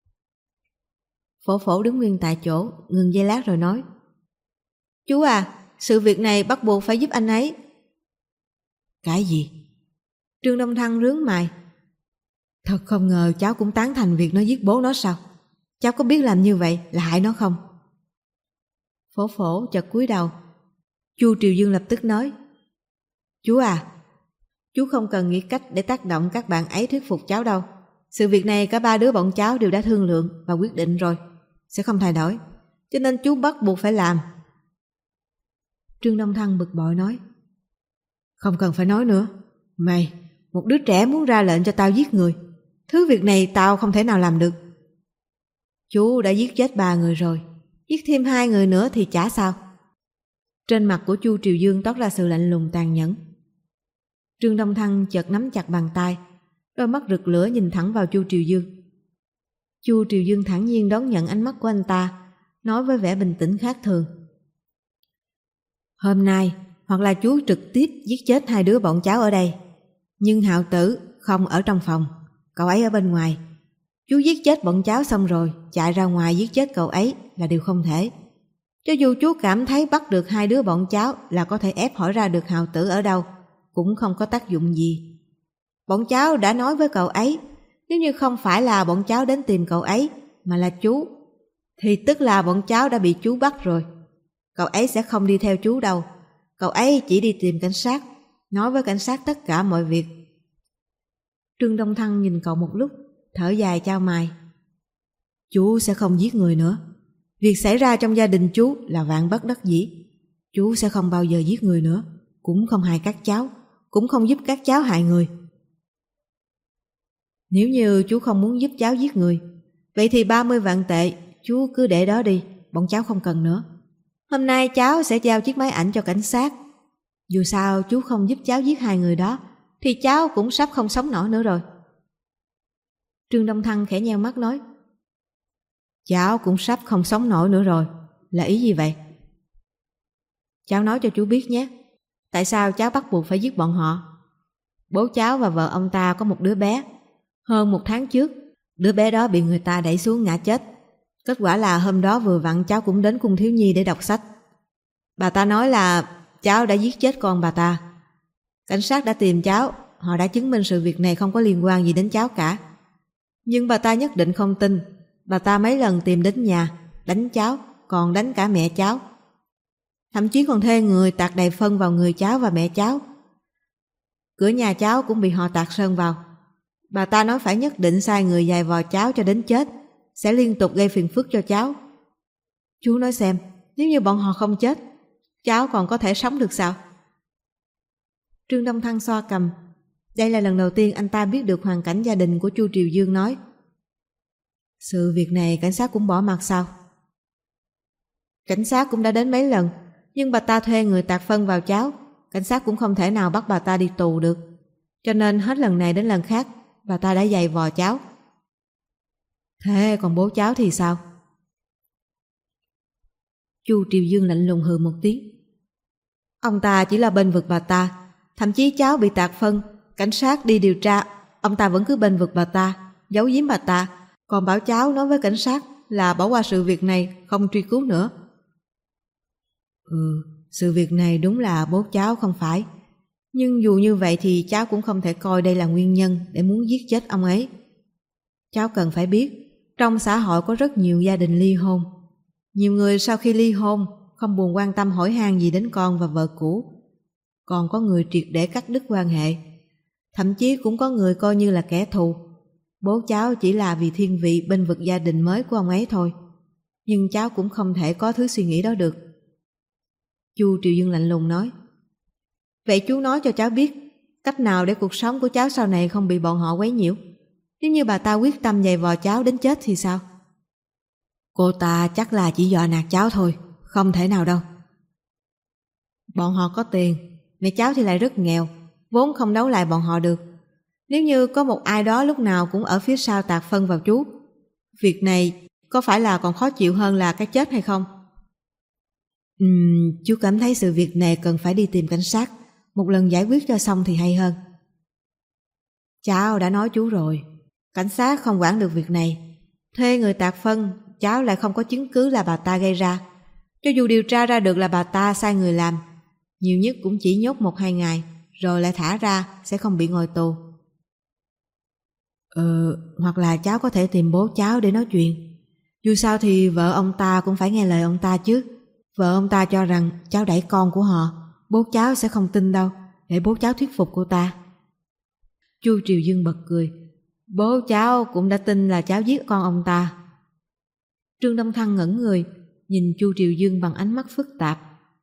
Phổ Phổ đứng nguyên tại chỗ, ngừng giây lát rồi nói. Chú à, sự việc này bắt buộc phải giúp anh ấy. Cái gì? Trương Đông Thăng rướng mày. Thật không ngờ cháu cũng tán thành việc nó giết bố nó sao? Cháu có biết làm như vậy là hại nó không? Phổ Phổ chợt cúi đầu. Chu Triều Dương lập tức nói. Chú à, chú không cần nghĩ cách để tác động các bạn ấy thuyết phục cháu đâu. Sự việc này cả ba đứa bọn cháu đều đã thương lượng và quyết định rồi, sẽ không thay đổi, cho nên chú bắt buộc phải làm. Trương Đông Thăng bực bội nói. Không cần phải nói nữa. Mày, một đứa trẻ muốn ra lệnh cho tao giết người, thứ việc này tao không thể nào làm được. Chú đã giết chết 3 người rồi, giết thêm 2 người nữa thì chả sao. Trên mặt của Chu Triều Dương toát ra sự lạnh lùng tàn nhẫn. Trương Đông Thăng chợt nắm chặt bàn tay, đôi mắt rực lửa nhìn thẳng vào Chu Triều Dương. Chu Triều Dương thản nhiên đón nhận ánh mắt của anh ta, nói với vẻ bình tĩnh khác thường. Hôm nay, hoặc là chú trực tiếp giết chết 2 đứa bọn cháu ở đây. Nhưng Hạo Tử không ở trong phòng, cậu ấy ở bên ngoài. Chú giết chết bọn cháu xong rồi, chạy ra ngoài giết chết cậu ấy là điều không thể. Cho dù chú cảm thấy bắt được 2 đứa bọn cháu là có thể ép hỏi ra được Hạo Tử ở đâu, cũng không có tác dụng gì. Bọn cháu đã nói với cậu ấy, nếu như không phải là bọn cháu đến tìm cậu ấy, mà là chú, thì tức là bọn cháu đã bị chú bắt rồi. Cậu ấy sẽ không đi theo chú đâu. Cậu ấy chỉ đi tìm cảnh sát, nói với cảnh sát tất cả mọi việc. Trương Đông Thăng nhìn cậu một lúc, thở dài chau mày. Chú sẽ không giết người nữa. Việc xảy ra trong gia đình chú là vạn bất đắc dĩ. Chú sẽ không bao giờ giết người nữa, cũng không hại các cháu, cũng không giúp các cháu hại người. Nếu như chú không muốn giúp cháu giết người, vậy thì 30 vạn tệ chú cứ để đó đi, bọn cháu không cần nữa. Hôm nay cháu sẽ giao chiếc máy ảnh cho cảnh sát. Dù sao chú không giúp cháu giết 2 người đó, thì cháu cũng sắp không sống nổi nữa rồi. Trương Đông Thăng khẽ nheo mắt nói, cháu cũng sắp không sống nổi nữa rồi, là ý gì vậy? Cháu nói cho chú biết nhé, tại sao cháu bắt buộc phải giết bọn họ. Bố cháu và vợ ông ta có một đứa bé. Hơn 1 tháng trước, đứa bé đó bị người ta đẩy xuống ngã chết. Kết quả là hôm đó vừa vặn cháu cũng đến cung thiếu nhi để đọc sách. Bà ta nói là cháu đã giết chết con bà ta. Cảnh sát đã tìm cháu, họ đã chứng minh sự việc này không có liên quan gì đến cháu cả. Nhưng bà ta nhất định không tin. Bà ta mấy lần tìm đến nhà, đánh cháu, còn đánh cả mẹ cháu. Thậm chí còn thuê người tạt đầy phân vào người cháu và mẹ cháu. Cửa nhà cháu cũng bị họ tạt sơn vào. Bà ta nói phải nhất định sai người giày vò cháu cho đến chết, sẽ liên tục gây phiền phức cho cháu. Chú nói xem, nếu như bọn họ không chết, cháu còn có thể sống được sao? Trương Đông Thăng xoa cằm. Đây là lần đầu tiên anh ta biết được hoàn cảnh gia đình của Chu Triều Dương nói. Sự việc này cảnh sát cũng bỏ mặc sao? Cảnh sát cũng đã đến mấy lần, nhưng bà ta thuê người tạt phân vào cháu. Cảnh sát cũng không thể nào bắt bà ta đi tù được. Cho nên hết lần này đến lần khác, bà ta đã giày vò cháu. Thế còn bố cháu thì sao? Chu Triều Dương lạnh lùng hừ một tiếng. Ông ta chỉ là bênh vực bà ta. Thậm chí cháu bị tạt phân, cảnh sát đi điều tra, ông ta vẫn cứ bênh vực bà ta, giấu giếm bà ta, còn bảo cháu nói với cảnh sát là bỏ qua sự việc này, không truy cứu nữa. Sự việc này đúng là bố cháu không phải. Nhưng dù như vậy thì cháu cũng không thể coi đây là nguyên nhân để muốn giết chết ông ấy. Cháu cần phải biết, trong xã hội có rất nhiều gia đình ly hôn. Nhiều người sau khi ly hôn không buồn quan tâm hỏi han gì đến con và vợ cũ. Còn có người triệt để cắt đứt quan hệ. Thậm chí cũng có người coi như là kẻ thù. Bố cháu chỉ là vì thiên vị bênh vực gia đình mới của ông ấy thôi. Nhưng cháu cũng không thể có thứ suy nghĩ đó được. Chu Triều Dương lạnh lùng nói. Vậy chú nói cho cháu biết cách nào để cuộc sống của cháu sau này không bị bọn họ quấy nhiễu. Nếu như bà ta quyết tâm giày vò cháu đến chết thì sao? Cô ta chắc là chỉ dọa nạt cháu thôi, không thể nào đâu. Bọn họ có tiền, mẹ cháu thì lại rất nghèo, vốn không đấu lại bọn họ được. Nếu như có một ai đó lúc nào cũng ở phía sau tạt phân vào chú, việc này có phải là còn khó chịu hơn là cái chết hay không? Chú cảm thấy sự việc này cần phải đi tìm cảnh sát, một lần giải quyết cho xong thì hay hơn. Cháu đã nói chú rồi, cảnh sát không quản được việc này. Thuê người tạt phân, cháu lại không có chứng cứ là bà ta gây ra. Cho dù điều tra ra được là bà ta sai người làm, nhiều nhất cũng chỉ nhốt 1-2 ngày, rồi lại thả ra, sẽ không bị ngồi tù. Hoặc là cháu có thể tìm bố cháu để nói chuyện. Dù sao thì vợ ông ta cũng phải nghe lời ông ta chứ. Vợ ông ta cho rằng cháu đẩy con của họ, bố cháu sẽ không tin đâu, để bố cháu thuyết phục cô ta. Chu Triều Dương bật cười. Bố cháu cũng đã tin là cháu giết con ông ta. Trương Đông Thăng ngẩn người, nhìn Chu Triều Dương bằng ánh mắt phức tạp.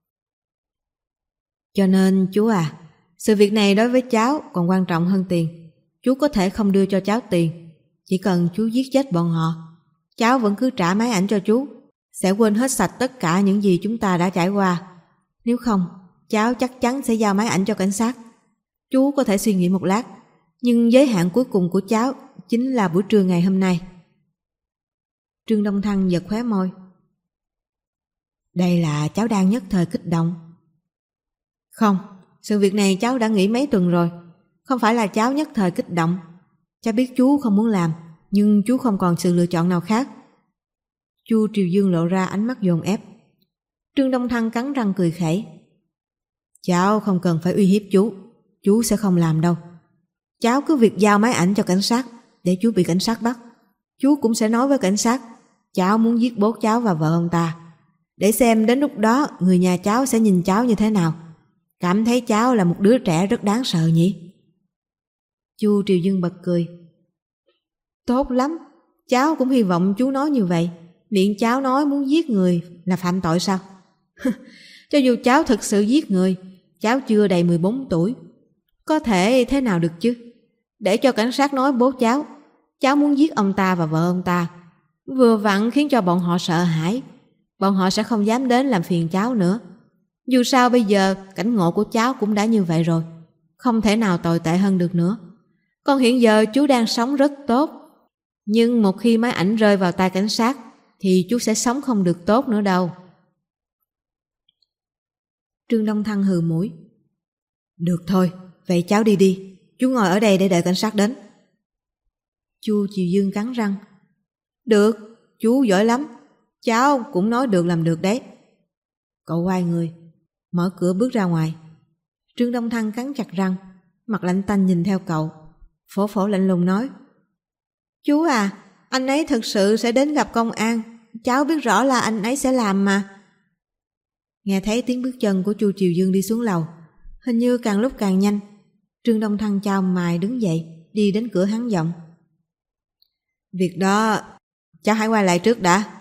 Cho nên chú à, sự việc này đối với cháu còn quan trọng hơn tiền. Chú có thể không đưa cho cháu tiền, chỉ cần chú giết chết bọn họ, cháu vẫn cứ trả máy ảnh cho chú, sẽ quên hết sạch tất cả những gì chúng ta đã trải qua. Nếu không, cháu chắc chắn sẽ giao máy ảnh cho cảnh sát. Chú có thể suy nghĩ một lát, nhưng giới hạn cuối cùng của cháu chính là buổi trưa ngày hôm nay. Trương Đông Thăng giật khóe môi. Đây là cháu đang nhất thời kích động. Không, sự việc này cháu đã nghĩ mấy tuần rồi. Không phải là cháu nhất thời kích động. Cháu biết chú không muốn làm, nhưng chú không còn sự lựa chọn nào khác. Chu Triều Dương lộ ra ánh mắt dồn ép. Trương Đông Thăng cắn răng cười khẩy. Cháu không cần phải uy hiếp chú sẽ không làm đâu. Cháu cứ việc giao máy ảnh cho cảnh sát, để chú bị cảnh sát bắt. Chú cũng sẽ nói với cảnh sát cháu muốn giết bố cháu và vợ ông ta, để xem đến lúc đó người nhà cháu sẽ nhìn cháu như thế nào. Cảm thấy cháu là một đứa trẻ rất đáng sợ nhỉ? Chu Triều Dương bật cười. Tốt lắm, cháu cũng hy vọng chú nói như vậy. Miệng cháu nói muốn giết người là phạm tội sao? Cho dù cháu thực sự giết người, cháu chưa đầy 14 tuổi, có thể thế nào được chứ? Để cho cảnh sát nói bố cháu muốn giết ông ta và vợ ông ta, vừa vặn khiến cho bọn họ sợ hãi. Bọn họ sẽ không dám đến làm phiền cháu nữa. Dù sao bây giờ cảnh ngộ của cháu cũng đã như vậy rồi, không thể nào tồi tệ hơn được nữa. Còn hiện giờ chú đang sống rất tốt, nhưng một khi máy ảnh rơi vào tay cảnh sát thì chú sẽ sống không được tốt nữa đâu. Trương Đông Thăng hừ mũi. Được thôi, vậy cháu đi. Chú ngồi ở đây để đợi cảnh sát đến. Chu Triều Dương cắn răng. Được, chú giỏi lắm. Cháu cũng nói được làm được đấy. Cậu quay người, mở cửa bước ra ngoài. Trương Đông Thăng cắn chặt răng, mặt lạnh tanh nhìn theo cậu. Phổ Phổ lạnh lùng nói. Chú à, anh ấy thực sự sẽ đến gặp công an. Cháu biết rõ là anh ấy sẽ làm mà. Nghe thấy tiếng bước chân của Chu Triều Dương đi xuống lầu, hình như càng lúc càng nhanh. Trương Đông Thăng chau mày đứng dậy, đi đến cửa hắn giọng. Việc đó, cháu hãy quay lại trước đã.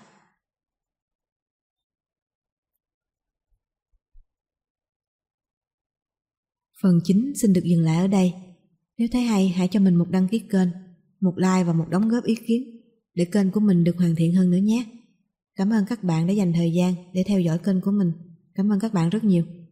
Phần 9 xin được dừng lại ở đây. Nếu thấy hay, hãy cho mình một đăng ký kênh, một like và một đóng góp ý kiến, để kênh của mình được hoàn thiện hơn nữa nhé. Cảm ơn các bạn đã dành thời gian để theo dõi kênh của mình. Cảm ơn các bạn rất nhiều.